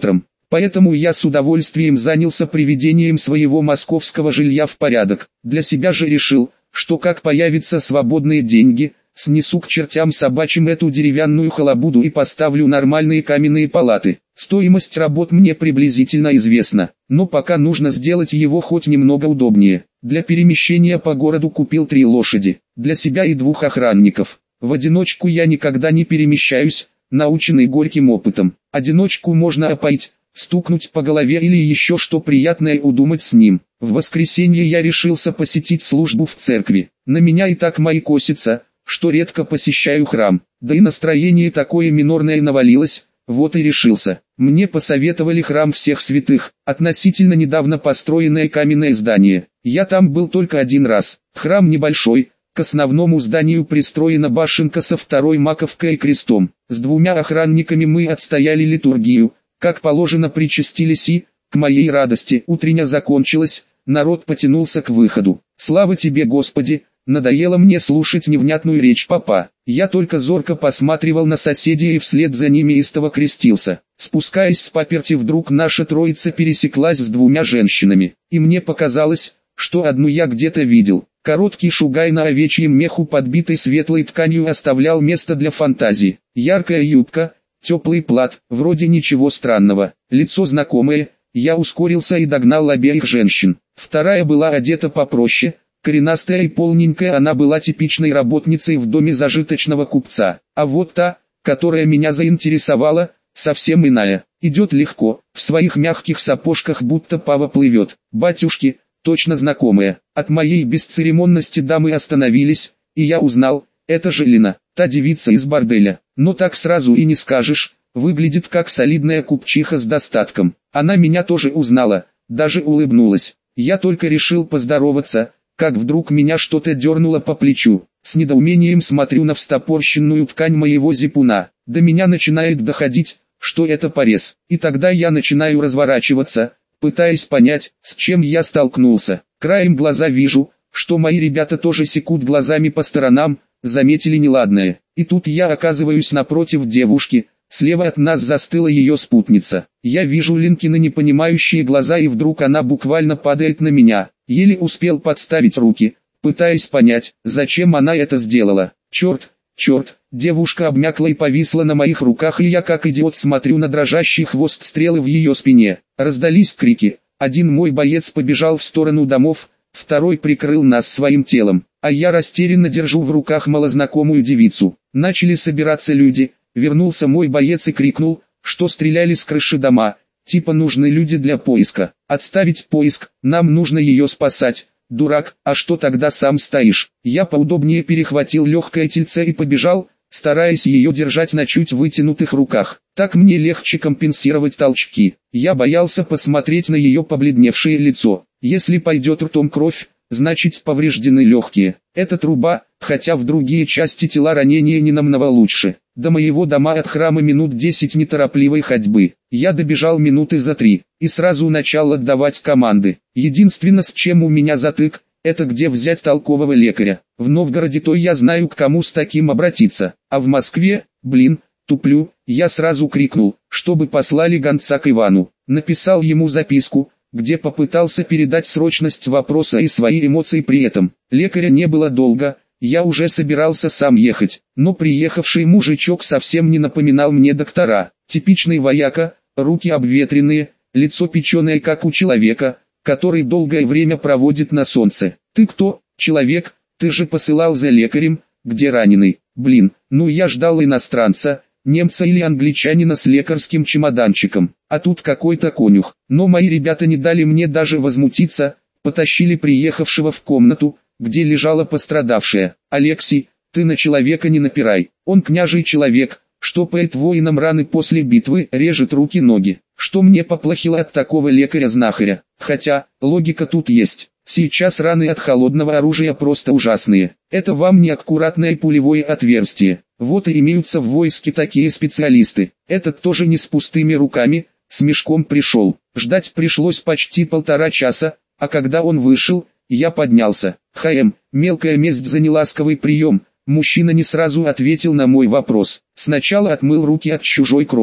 Поэтому я с удовольствием занялся приведением своего московского жилья в порядок. Для себя же решил, что как появятся свободные деньги, снесу к чертям собачьим эту деревянную халабуду и поставлю нормальные каменные палаты. Стоимость работ мне приблизительно известна, но пока нужно сделать его хоть немного удобнее. Для перемещения по городу купил три лошади, для себя и двух охранников. В одиночку я никогда не перемещаюсь, наученный горьким опытом. Одиночку можно опоить, стукнуть по голове или еще что приятное удумать с ним. В воскресенье я решился посетить службу в церкви. На меня и так мои косятся, что редко посещаю храм, да и настроение такое минорное навалилось, вот и решился. Мне посоветовали храм всех святых, относительно недавно построенное каменное здание. Я там был только один раз. Храм небольшой, к основному зданию пристроена башенка со второй маковкой и крестом. С двумя охранниками мы отстояли литургию, как положено причастились и, к моей радости, утренняя закончилась, народ потянулся к выходу. Слава тебе, Господи! Надоело мне слушать невнятную речь папа. Я только зорко посматривал на соседей и вслед за ними истово крестился. Спускаясь с паперти, вдруг наша троица пересеклась с двумя женщинами, и мне показалось, что одну я где-то видел. Короткий шугай на овечьем меху, подбитый светлой тканью, оставлял место для фантазии. Яркая юбка, теплый плат, вроде ничего странного. Лицо знакомое, я ускорился и догнал обеих женщин. Вторая была одета попроще. Коренастая и полненькая, она была типичной работницей в доме зажиточного купца. А вот та, которая меня заинтересовала, совсем иная. Идет легко, в своих мягких сапожках будто пава плывет. Батюшки, точно знакомая. От моей бесцеремонности дамы остановились, и я узнал, это же Лена, та девица из борделя. Но так сразу и не скажешь, выглядит как солидная купчиха с достатком. Она меня тоже узнала, даже улыбнулась. Я только решил поздороваться, как вдруг меня что-то дернуло по плечу. С недоумением смотрю на встопорщенную ткань моего зипуна. До меня начинает доходить, что это порез. И тогда я начинаю разворачиваться, пытаясь понять, с чем я столкнулся. Краем глаза вижу, что мои ребята тоже секут глазами по сторонам, заметили неладное. И тут я оказываюсь напротив девушки. Слева от нас застыла ее спутница. Я вижу Ленкины непонимающие глаза, и вдруг она буквально падает на меня. Еле успел подставить руки, пытаясь понять, зачем она это сделала. Черт, черт, девушка обмякла и повисла на моих руках, и я как идиот смотрю на дрожащий хвост стрелы в ее спине. Раздались крики. Один мой боец побежал в сторону домов, второй прикрыл нас своим телом, а я растерянно держу в руках малознакомую девицу. Начали собираться люди. Вернулся мой боец и крикнул, что стреляли с крыши дома, типа нужны люди для поиска. Отставить поиск, нам нужно ее спасать. Дурак, а что тогда сам стоишь? Я поудобнее перехватил легкое тельце и побежал, стараясь ее держать на чуть вытянутых руках. Так мне легче компенсировать толчки. Я боялся посмотреть на ее побледневшее лицо. Если пойдет ртом кровь, значит повреждены легкие. Это труба, хотя в другие части тела ранения не намного лучше. До моего дома от храма минут десять неторопливой ходьбы. Я добежал минуты за три, и сразу начал отдавать команды. Единственное, с чем у меня затык, это где взять толкового лекаря. В Новгороде-то я знаю, к кому с таким обратиться, а в Москве, блин, туплю, я сразу крикнул, чтобы послали гонца к Ивану. Написал ему записку, где попытался передать срочность вопроса и свои эмоции при этом. Лекаря не было долго. Я уже собирался сам ехать, но приехавший мужичок совсем не напоминал мне доктора. Типичный вояка, руки обветренные, лицо печеное как у человека, который долгое время проводит на солнце. «Ты кто, человек? Ты же посылал за лекарем, где раненый?» «Блин, ну я ждал иностранца, немца или англичанина с лекарским чемоданчиком, а тут какой-то конюх». Но мои ребята не дали мне даже возмутиться, потащили приехавшего в комнату, где лежала пострадавшая. «Алексей, ты на человека не напирай, он княжий человек, штопает воинам раны после битвы, режет руки-ноги. Что мне поплохело от такого лекаря-знахаря? Хотя, логика тут есть. Сейчас раны от холодного оружия просто ужасные. Это вам не аккуратное пулевое отверстие. Вот и имеются в войске такие специалисты. Этот тоже не с пустыми руками, с мешком пришел. Ждать пришлось почти полтора часа, а когда он вышел, я поднялся. «ХМ, мелкая месть за неласковый прием». Мужчина не сразу ответил на мой вопрос. Сначала отмыл руки от чужой крови,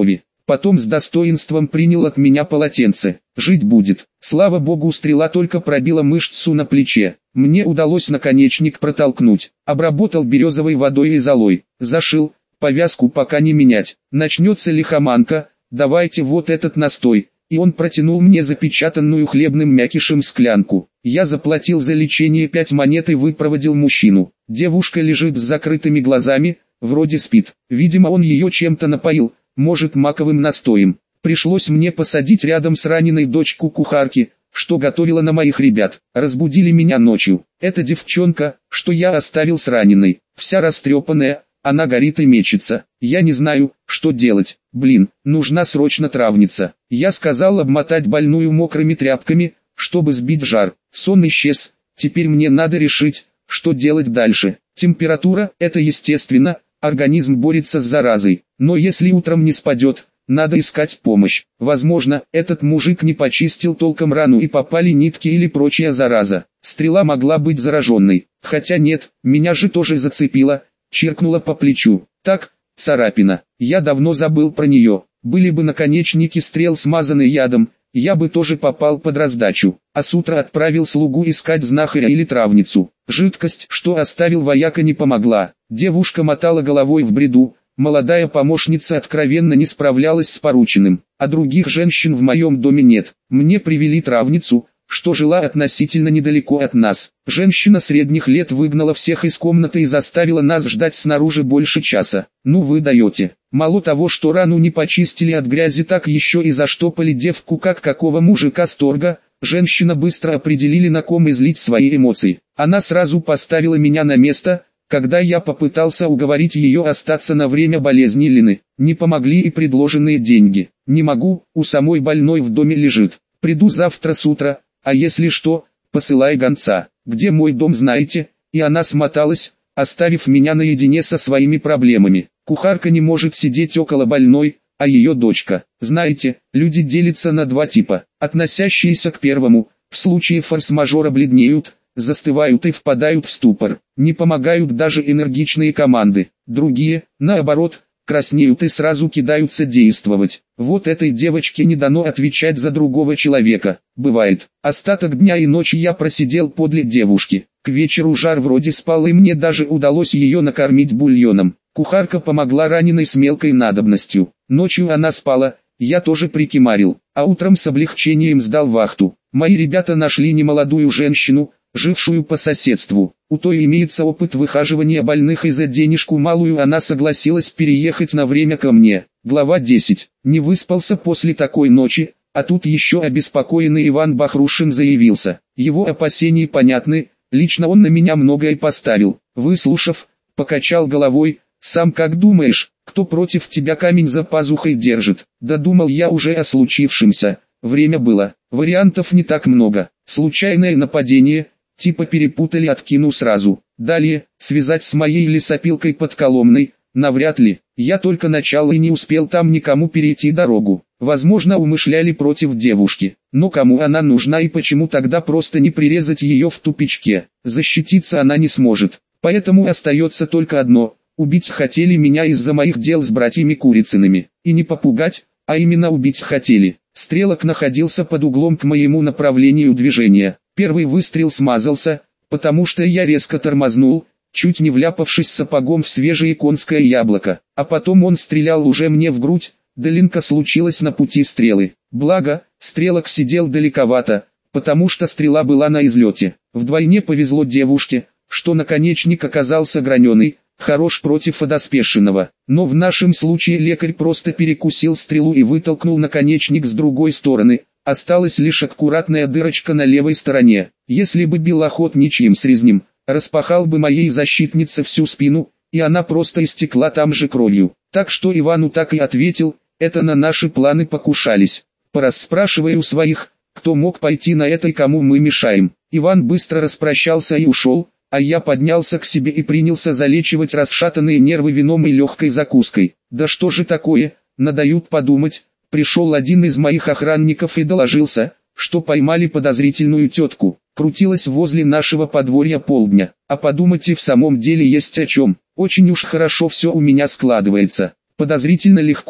Потом с достоинством принял от меня полотенце. Жить будет. Слава богу, стрела только пробила мышцу на плече. Мне удалось наконечник протолкнуть. Обработал березовой водой и золой. Зашил. Повязку пока не менять. Начнется лихоманка. Давайте вот этот настой. И он протянул мне запечатанную хлебным мякишем склянку. Я заплатил за лечение пять монет и выпроводил мужчину. Девушка лежит с закрытыми глазами, вроде спит. Видимо, он ее чем-то напоил, может, маковым настоем. Пришлось мне посадить рядом с раненой дочку кухарки, что готовила на моих ребят. Разбудили меня ночью. Эта девчонка, что я оставил с раненой, вся растрепанная, она горит и мечется. Я не знаю, что делать. Блин, нужна срочно травница. Я сказал обмотать больную мокрыми тряпками, чтобы сбить жар. Сон исчез. Теперь мне надо решить, что делать дальше. Температура – это естественно, организм борется с заразой. Но если утром не спадет, надо искать помощь. Возможно, этот мужик не почистил толком рану и попали нитки или прочая зараза. Стрела могла быть зараженной. Хотя нет, меня же тоже зацепило. Чиркнула по плечу. Так, царапина. Я давно забыл про нее. Были бы наконечники стрел смазаны ядом, я бы тоже попал под раздачу. А с утра отправил слугу искать знахаря или травницу. Жидкость, что оставил вояка, не помогла. Девушка мотала головой в бреду. Молодая помощница откровенно не справлялась с порученным. А других женщин в моем доме нет. Мне привели травницу, что жила относительно недалеко от нас. Женщина средних лет выгнала всех из комнаты и заставила нас ждать снаружи больше часа. Ну вы даете. Мало того, что рану не почистили от грязи, так еще и заштопали девку как какого мужика с торга. Женщина быстро определили, на ком излить свои эмоции. Она сразу поставила меня на место, когда я попытался уговорить ее остаться на время болезни Лины. Не помогли и предложенные деньги. Не могу, у самой больной в доме лежит. Приду завтра с утра. А если что, посылай гонца. Где мой дом, знаете? И она смоталась, оставив меня наедине со своими проблемами. Кухарка не может сидеть около больной, а ее дочка. Знаете, люди делятся на два типа. Относящиеся к первому, в случае форс-мажора бледнеют, застывают и впадают в ступор. Не помогают даже энергичные команды. Другие, наоборот, краснеют и сразу кидаются действовать. Вот этой девочке не дано отвечать за другого человека. Бывает. Остаток дня и ночи я просидел подле девушки. К вечеру жар вроде спал, и мне даже удалось ее накормить бульоном. Кухарка помогла раненой с мелкой надобностью. Ночью она спала, я тоже прикимарил, а утром с облегчением сдал вахту. Мои ребята нашли немолодую женщину, жившую по соседству. У той имеется опыт выхаживания больных, и за денежку малую она согласилась переехать на время ко мне. Глава десять. Не выспался после такой ночи, а тут еще обеспокоенный Иван Бахрушин заявился. Его опасения понятны, лично он на меня многое поставил. Выслушав, покачал головой. Сам как думаешь, кто против тебя камень за пазухой держит? Да думал я уже о случившемся. Время было. Вариантов не так много. Случайное нападение, типа перепутали, откину сразу. Далее, связать с моей лесопилкой под Коломной, навряд ли. Я только начал и не успел там никому перейти дорогу. Возможно, умышляли против девушки. Но кому она нужна и почему тогда просто не прирезать ее в тупичке? Защититься она не сможет. Поэтому остается только одно. Убить хотели меня из-за моих дел с братьями Курицыными. И не попугать, а именно убить хотели. Стрелок находился под углом к моему направлению движения. Первый выстрел смазался, потому что я резко тормознул, чуть не вляпавшись сапогом в свежее конское яблоко. А потом он стрелял уже мне в грудь, долинка случилась на пути стрелы. Благо, стрелок сидел далековато, потому что стрела была на излете. Вдвойне повезло девушке, что наконечник оказался граненый, хорош против подоспешенного. Но в нашем случае лекарь просто перекусил стрелу и вытолкнул наконечник с другой стороны. Осталась лишь аккуратная дырочка на левой стороне. Если бы бил охотничьим срезнем, распахал бы моей защитнице всю спину, и она просто истекла там же кровью. Так что Ивану так и ответил, это на наши планы покушались. Порасспрашиваю своих, кто мог пойти на это и кому мы мешаем. Иван быстро распрощался и ушел, а я поднялся к себе и принялся залечивать расшатанные нервы вином и легкой закуской. Да что же такое, надают подумать. Пришел один из моих охранников и доложился, что поймали подозрительную тетку. Крутилась возле нашего подворья полдня. А подумать и в самом деле есть о чем. Очень уж хорошо все у меня складывается. Подозрительно легко,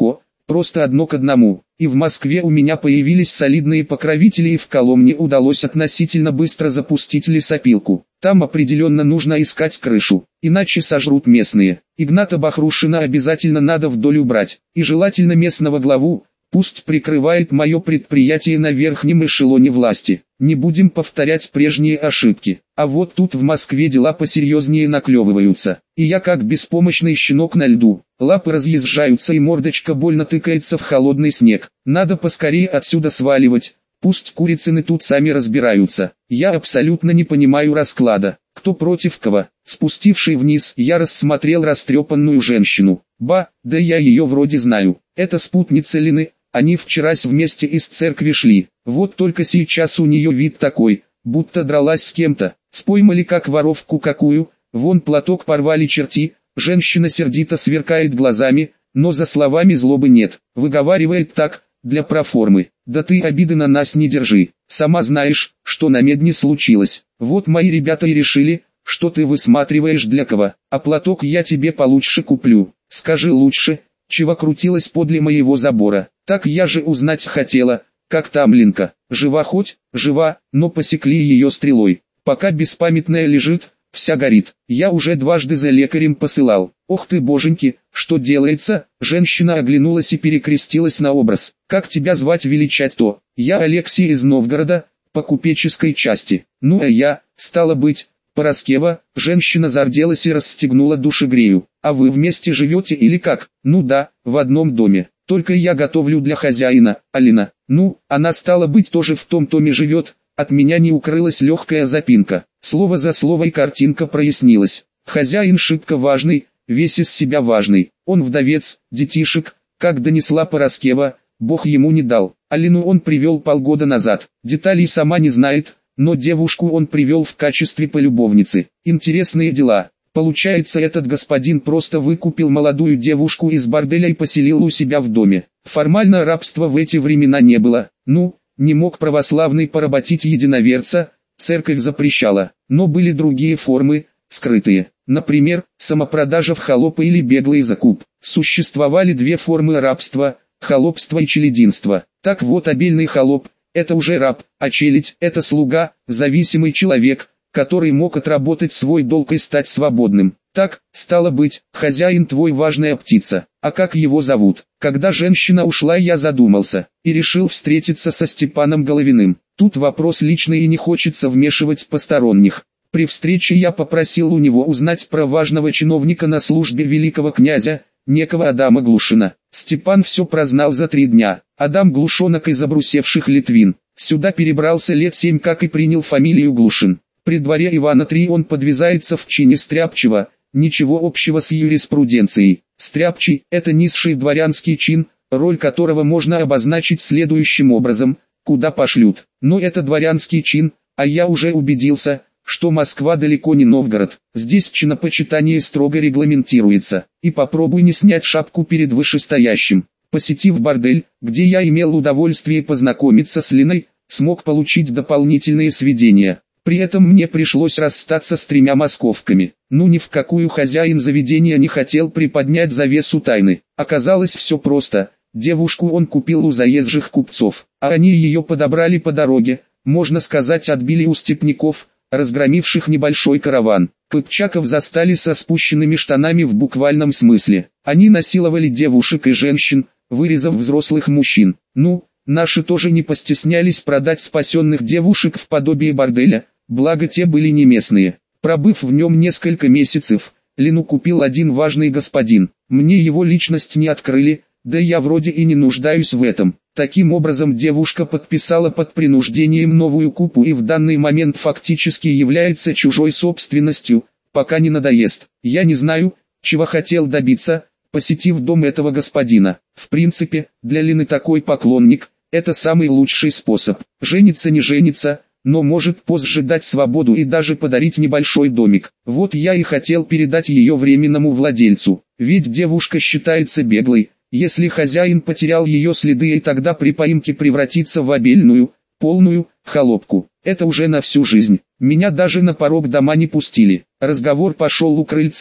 просто одно к одному. И в Москве у меня появились солидные покровители, и в Коломне удалось относительно быстро запустить лесопилку. Там определенно нужно искать крышу, иначе сожрут местные. Игната Бахрушина обязательно надо вдоль убрать, и желательно местного главу, пусть прикрывает мое предприятие на верхнем эшелоне власти. Не будем повторять прежние ошибки. А вот тут в Москве дела посерьезнее наклевываются. И я как беспомощный щенок на льду. Лапы разъезжаются и мордочка больно тыкается в холодный снег. Надо поскорее отсюда сваливать. Пусть Курицыны тут сами разбираются. Я абсолютно не понимаю расклада. Кто против кого? Спустивший вниз, я рассмотрел растрепанную женщину. Ба, да я ее вроде знаю. Это спутница Лины. Они вчерась вместе из церкви шли. Вот только сейчас у нее вид такой, будто дралась с кем-то. Споймали как воровку какую. Вон платок порвали черти. Женщина сердито сверкает глазами, но за словами злобы нет. Выговаривает так, для проформы. Да ты обиды на нас не держи. Сама знаешь, что на медне случилось. Вот мои ребята и решили, что ты высматриваешь для кого. А платок я тебе получше куплю. Скажи лучше, чего крутилась подле моего забора. Так я же узнать хотела, как там Линка. Жива хоть? Жива, но посекли ее стрелой. Пока беспамятная лежит, вся горит. Я уже дважды за лекарем посылал. Ох ты боженьки, что делается? Женщина оглянулась и перекрестилась на образ. Как тебя звать величать то? Я Алексей из Новгорода, по купеческой части. Ну а я, стало быть, Пороскева. Женщина зарделась и расстегнула душегрею. А вы вместе живете или как? Ну да, в одном доме. Только я готовлю для хозяина, Алина. Ну, она стало быть тоже в том доме живет. От меня не укрылась легкая запинка. Слово за слово и картинка прояснилась. Хозяин шибко важный, весь из себя важный. Он вдовец, детишек, как донесла Пороскева, Бог ему не дал. Алину он привел полгода назад. Деталей сама не знает, но девушку он привел в качестве полюбовницы. Интересные дела. Получается, этот господин просто выкупил молодую девушку из борделя и поселил у себя в доме. Формально рабства в эти времена не было. Ну, не мог православный поработить единоверца, церковь запрещала. Но были другие формы, скрытые. Например, самопродажа в холопы или беглый закуп. Существовали две формы рабства – холопство и челядинство. Так вот, обельный холоп – это уже раб, а челядь – это слуга, зависимый человек, который мог отработать свой долг и стать свободным. Так, стало быть, хозяин твой важная птица. А как его зовут? Когда женщина ушла, я задумался и решил встретиться со Степаном Головиным. Тут вопрос личный и не хочется вмешивать посторонних. При встрече я попросил у него узнать про важного чиновника на службе великого князя, некого Адама Глушина. Степан все прознал за три дня. Адам Глушонок из обрусевших Литвин. Сюда перебрался лет семь, как и принял фамилию Глушин. При дворе Ивана третьего он подвязается в чине стряпчего, ничего общего с юриспруденцией. Стряпчий – это низший дворянский чин, роль которого можно обозначить следующим образом: куда пошлют. Но это дворянский чин, а я уже убедился, что Москва далеко не Новгород. Здесь чинопочитание строго регламентируется. И попробуй не снять шапку перед вышестоящим. Посетив бордель, где я имел удовольствие познакомиться с Линой, смог получить дополнительные сведения. При этом мне пришлось расстаться с тремя московками. Ну ни в какую хозяин заведения не хотел приподнять завесу тайны. Оказалось все просто. Девушку он купил у заезжих купцов, а они ее подобрали по дороге, можно сказать, отбили у степняков, разгромивших небольшой караван. Кыпчаков застали со спущенными штанами в буквальном смысле. Они насиловали девушек и женщин, вырезав взрослых мужчин. Ну, наши тоже не постеснялись продать спасенных девушек в подобие борделя, благо те были не местные. Пробыв в нем несколько месяцев, Лину купил один важный господин. Мне его личность не открыли, да я вроде и не нуждаюсь в этом. Таким образом, девушка подписала под принуждением новую купу и в данный момент фактически является чужой собственностью, пока не надоест. Я не знаю, чего хотел добиться, посетив дом этого господина. В принципе, для Лины такой поклонник – это самый лучший способ. Жениться не жениться, но может позже дать свободу и даже подарить небольшой домик. Вот я и хотел передать ее временному владельцу, ведь девушка считается беглой. Если хозяин потерял ее следы, и тогда при поимке превратится в обельную, полную, холопку. Это уже на всю жизнь. Меня даже на порог дома не пустили. Разговор пошел у крыльца,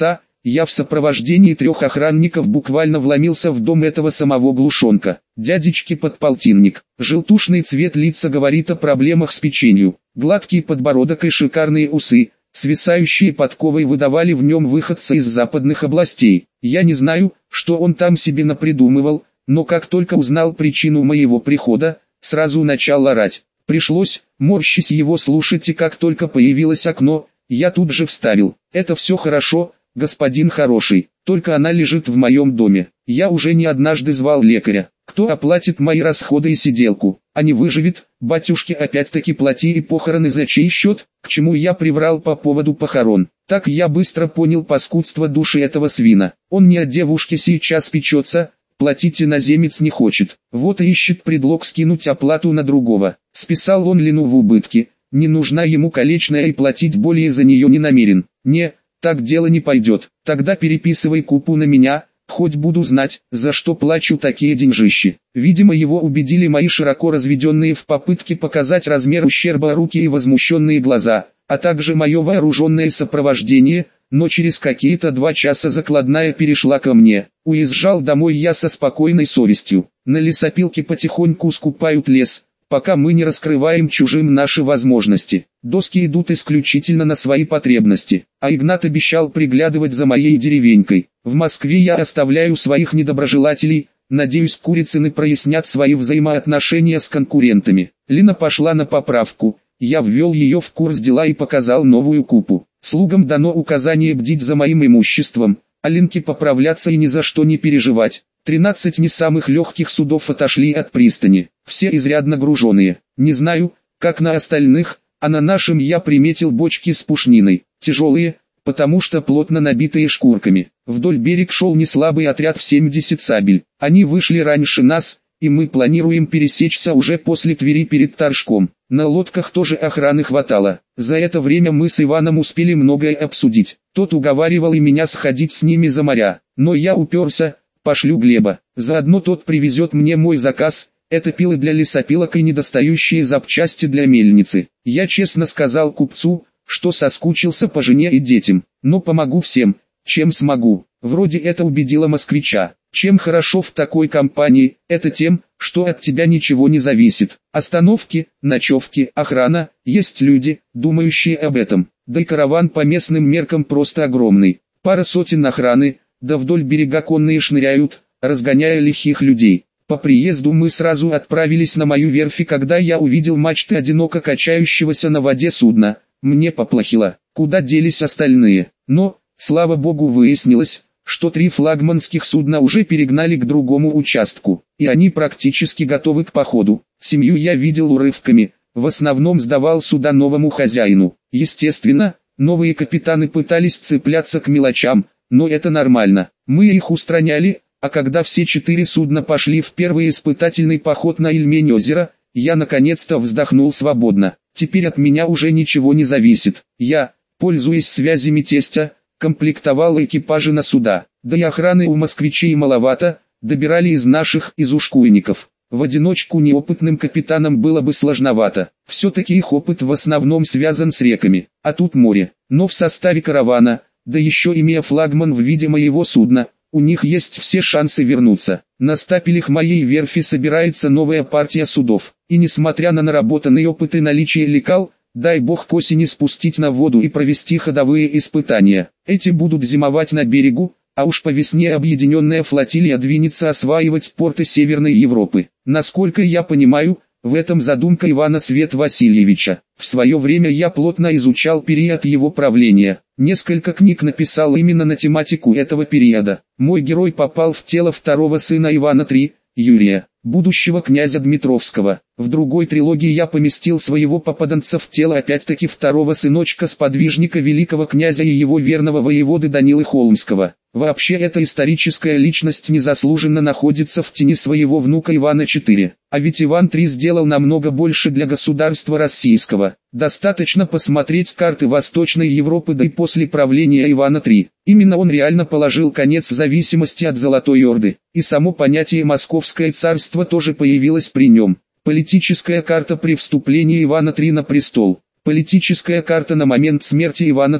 я в сопровождении трех охранников буквально вломился в дом этого самого глушонка. Дядечки подполтинник. Желтушный цвет лица говорит о проблемах с печенью. Гладкий подбородок и шикарные усы, свисающие подковой, выдавали в нем выходца из западных областей. Я не знаю, что он там себе напридумывал, но как только узнал причину моего прихода, сразу начал орать. Пришлось, морщись, его слушать, и как только появилось окно, я тут же вставил: «Это все хорошо, господин хороший, только она лежит в моем доме. Я уже не однажды звал лекаря. Кто оплатит мои расходы и сиделку? А не выживет, батюшки, опять-таки плати, и похороны за чей счет?» К чему я приврал по поводу похорон? Так я быстро понял паскудство души этого свина. Он не о девушке сейчас печется, платить иноземец не хочет. Вот и ищет предлог скинуть оплату на другого. Списал он Лену в убытки, не нужна ему колечная и платить более за нее не намерен. Не, так дело не пойдет. Тогда переписывай купу на меня, хоть буду знать, за что плачу такие деньжищи. Видимо, его убедили мои широко разведенные в попытке показать размер ущерба руки и возмущенные глаза, а также мое вооруженное сопровождение, но через какие-то два часа закладная перешла ко мне. Уезжал домой я со спокойной совестью. На лесопилке потихоньку скупают лес, пока мы не раскрываем чужим наши возможности. Доски идут исключительно на свои потребности, а Игнат обещал приглядывать за моей деревенькой. В Москве я оставляю своих недоброжелателей, надеюсь, Курицыны прояснят свои взаимоотношения с конкурентами. Лина пошла на поправку, я ввел ее в курс дела и показал новую купу. Слугам дано указание бдить за моим имуществом, а Ленке поправляться и ни за что не переживать. Тринадцать не самых легких судов отошли от пристани, все изрядно груженые. Не знаю, как на остальных, а на нашем я приметил бочки с пушниной, тяжелые, потому что плотно набитые шкурками. Вдоль берег шел неслабый отряд в семьдесят сабель. Они вышли раньше нас, и мы планируем пересечься уже после Твери перед Торжком. На лодках тоже охраны хватало. За это время мы с Иваном успели многое обсудить. Тот уговаривал и меня сходить с ними за моря, но я уперся. Пошлю Глеба, заодно тот привезет мне мой заказ, это пилы для лесопилок и недостающие запчасти для мельницы. Я честно сказал купцу, что соскучился по жене и детям, но помогу всем, чем смогу. Вроде это убедило москвича. Чем хорошо в такой компании, это тем, что от тебя ничего не зависит. Остановки, ночевки, охрана, есть люди, думающие об этом. Да и караван по местным меркам просто огромный. Пара сотен охраны, да вдоль берега конные шныряют, разгоняя лихих людей. По приезду мы сразу отправились на мою верфь, и когда я увидел мачты одиноко качающегося на воде судна, мне поплохело, куда делись остальные. Но, слава богу, выяснилось, что три флагманских судна уже перегнали к другому участку, и они практически готовы к походу. Семью я видел урывками, в основном сдавал суда новому хозяину. Естественно, новые капитаны пытались цепляться к мелочам, но это нормально, мы их устраняли, а когда все четыре судна пошли в первый испытательный поход на Ильмень-озеро, я наконец-то вздохнул свободно. Теперь от меня уже ничего не зависит. Я, пользуясь связями тестя, комплектовал экипажи на суда, да и охраны у москвичей маловато, добирали из наших, из ушкуйников. В одиночку неопытным капитанам было бы сложновато, все-таки их опыт в основном связан с реками, а тут море, но в составе каравана, да еще имея флагман в виде моего судна, у них есть все шансы вернуться. На стапелях моей верфи собирается новая партия судов, и несмотря на наработанный опыт и наличие лекал, дай бог к осени спустить на воду и провести ходовые испытания. Эти будут зимовать на берегу, а уж по весне объединенная флотилия двинется осваивать порты Северной Европы. Насколько я понимаю, в этом задумка Ивана Свет Васильевича. В свое время я плотно изучал период его правления. Несколько книг написал именно на тематику этого периода. Мой герой попал в тело второго сына Ивана третьего, Юрия, будущего князя Дмитровского. В другой трилогии я поместил своего попаданца в тело опять-таки второго сыночка-сподвижника великого князя и его верного воеводы Данилы Холмского. Вообще эта историческая личность незаслуженно находится в тени своего внука Ивана четвёртого. А ведь Иван третий сделал намного больше для государства российского. Достаточно посмотреть карты Восточной Европы, да и после правления Ивана третьего. Именно он реально положил конец зависимости от Золотой Орды. И само понятие «Московское царство» тоже появилось при нем. Политическая карта при вступлении Ивана третьего на престол. Политическая карта на момент смерти Ивана третьего.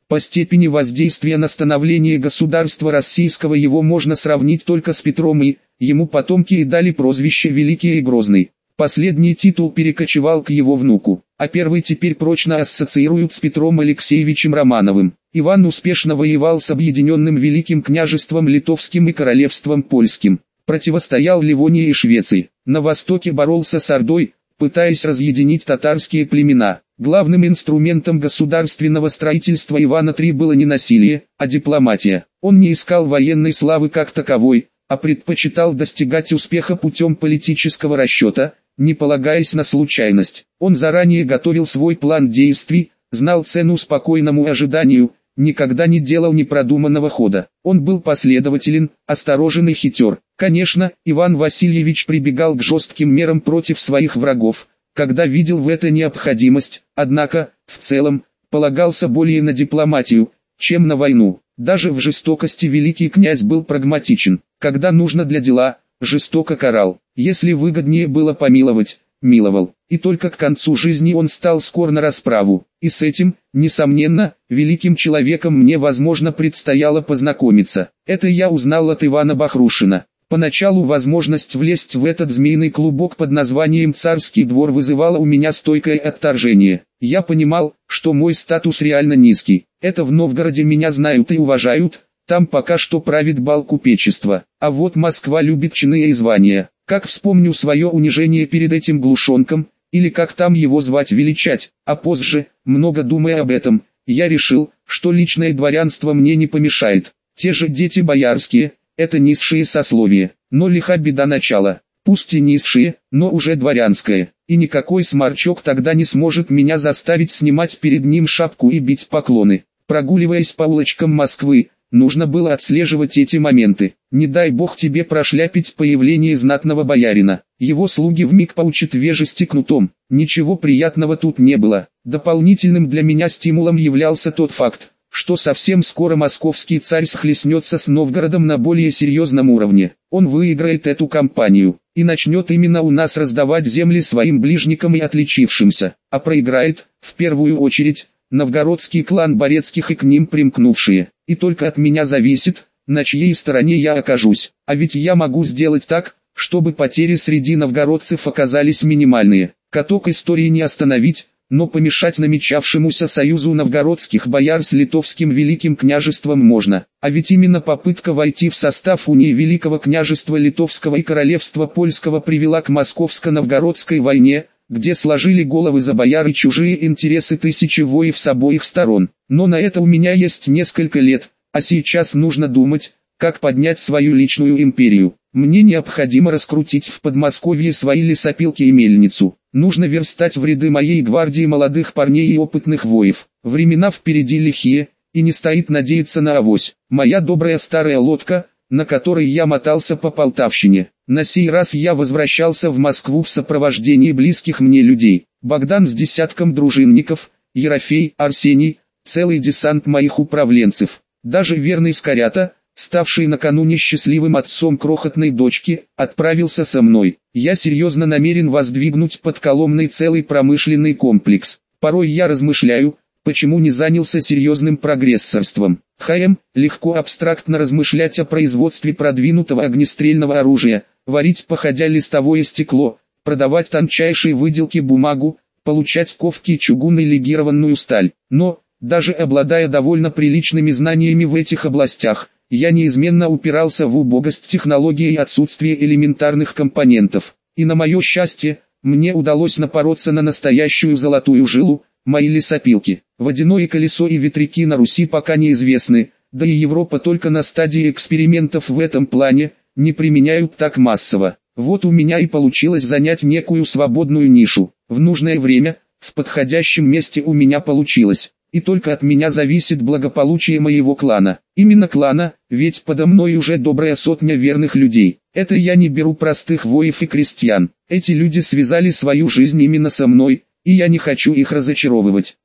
По степени воздействия на становление государства российского его можно сравнить только с Петром, и ему потомки и дали прозвище Великий и Грозный. Последний титул перекочевал к его внуку, а первый теперь прочно ассоциируют с Петром Алексеевичем Романовым. Иван успешно воевал с объединенным Великим княжеством Литовским и Королевством Польским, противостоял Ливонии и Швеции, на востоке боролся с Ордой, пытаясь разъединить татарские племена. Главным инструментом государственного строительства Ивана the было не насилие, а дипломатия. Он не искал военной славы как таковой, а предпочитал достигать успеха путем политического расчета, не полагаясь на случайность. Он заранее готовил свой план действий, знал цену спокойному ожиданию, никогда не делал непродуманного хода. Он был последователен, осторожен и хитер. Конечно, Иван Васильевич прибегал к жестким мерам против своих врагов, когда видел в это необходимость, однако, в целом, полагался более на дипломатию, чем на войну. Даже в жестокости великий князь был прагматичен. Когда нужно для дела, жестоко карал. Если выгоднее было помиловать, миловал. И только к концу жизни он стал скор на расправу. И с этим, несомненно, великим человеком мне возможно предстояло познакомиться. Это я узнал от Ивана Бахрушина. Поначалу возможность влезть в этот змеиный клубок под названием «Царский двор» вызывала у меня стойкое отторжение. Я понимал, что мой статус реально низкий. Это в Новгороде меня знают и уважают, там пока что правит бал купечества. А вот Москва любит чины и звания. Как вспомню свое унижение перед этим глушонком, или как там его звать величать, а позже, много думая об этом, я решил, что личное дворянство мне не помешает. Те же дети боярские – это низшие сословия, но лиха беда начала, пусть и низшие, но уже дворянское, и никакой сморчок тогда не сможет меня заставить снимать перед ним шапку и бить поклоны. Прогуливаясь по улочкам Москвы, нужно было отслеживать эти моменты. Не дай бог тебе прошляпить появление знатного боярина, его слуги вмиг поучат вежести кнутом. Ничего приятного тут не было. Дополнительным для меня стимулом являлся тот факт, что совсем скоро московский царь схлестнется с Новгородом на более серьезном уровне. Он выиграет эту кампанию и начнет именно у нас раздавать земли своим ближникам и отличившимся, а проиграет, в первую очередь, новгородский клан Борецких и к ним примкнувшие. И только от меня зависит, на чьей стороне я окажусь. А ведь я могу сделать так, чтобы потери среди новгородцев оказались минимальные. Каток истории не остановить, но помешать намечавшемуся союзу новгородских бояр с литовским великим княжеством можно. А ведь именно попытка войти в состав унии Великого княжества Литовского и Королевства Польского привела к Московско-Новгородской войне, где сложили головы за бояр и чужие интересы тысячи воев с обоих сторон. Но на это у меня есть несколько лет, а сейчас нужно думать, как поднять свою личную империю. Мне необходимо раскрутить в Подмосковье свои лесопилки и мельницу. Нужно верстать в ряды моей гвардии молодых парней и опытных воев. Времена впереди лихие, и не стоит надеяться на авось. Моя добрая старая лодка, на которой я мотался по Полтавщине. На сей раз я возвращался в Москву в сопровождении близких мне людей. Богдан с десятком дружинников, Ерофей, Арсений, целый десант моих управленцев. Даже верный Скорята, ставший накануне счастливым отцом крохотной дочки, отправился со мной. Я серьезно намерен воздвигнуть под Коломной целый промышленный комплекс. Порой я размышляю, почему не занялся серьезным прогрессорством. ХМ, легко абстрактно размышлять о производстве продвинутого огнестрельного оружия, варить походя листовое стекло, продавать тончайшие выделки бумагу, получать ковки и чугун и легированную сталь. Но, даже обладая довольно приличными знаниями в этих областях, я неизменно упирался в убогость технологии и отсутствие элементарных компонентов. И на мое счастье, мне удалось напороться на настоящую золотую жилу, мои лесопилки. Водяное колесо и ветряки на Руси пока неизвестны, да и Европа только на стадии экспериментов в этом плане, не применяют так массово. Вот у меня и получилось занять некую свободную нишу. В нужное время, в подходящем месте у меня получилось. И только от меня зависит благополучие моего клана. Именно клана, ведь подо мной уже добрая сотня верных людей. Это я не беру простых воев и крестьян. Эти люди связали свою жизнь именно со мной, и я не хочу их разочаровывать.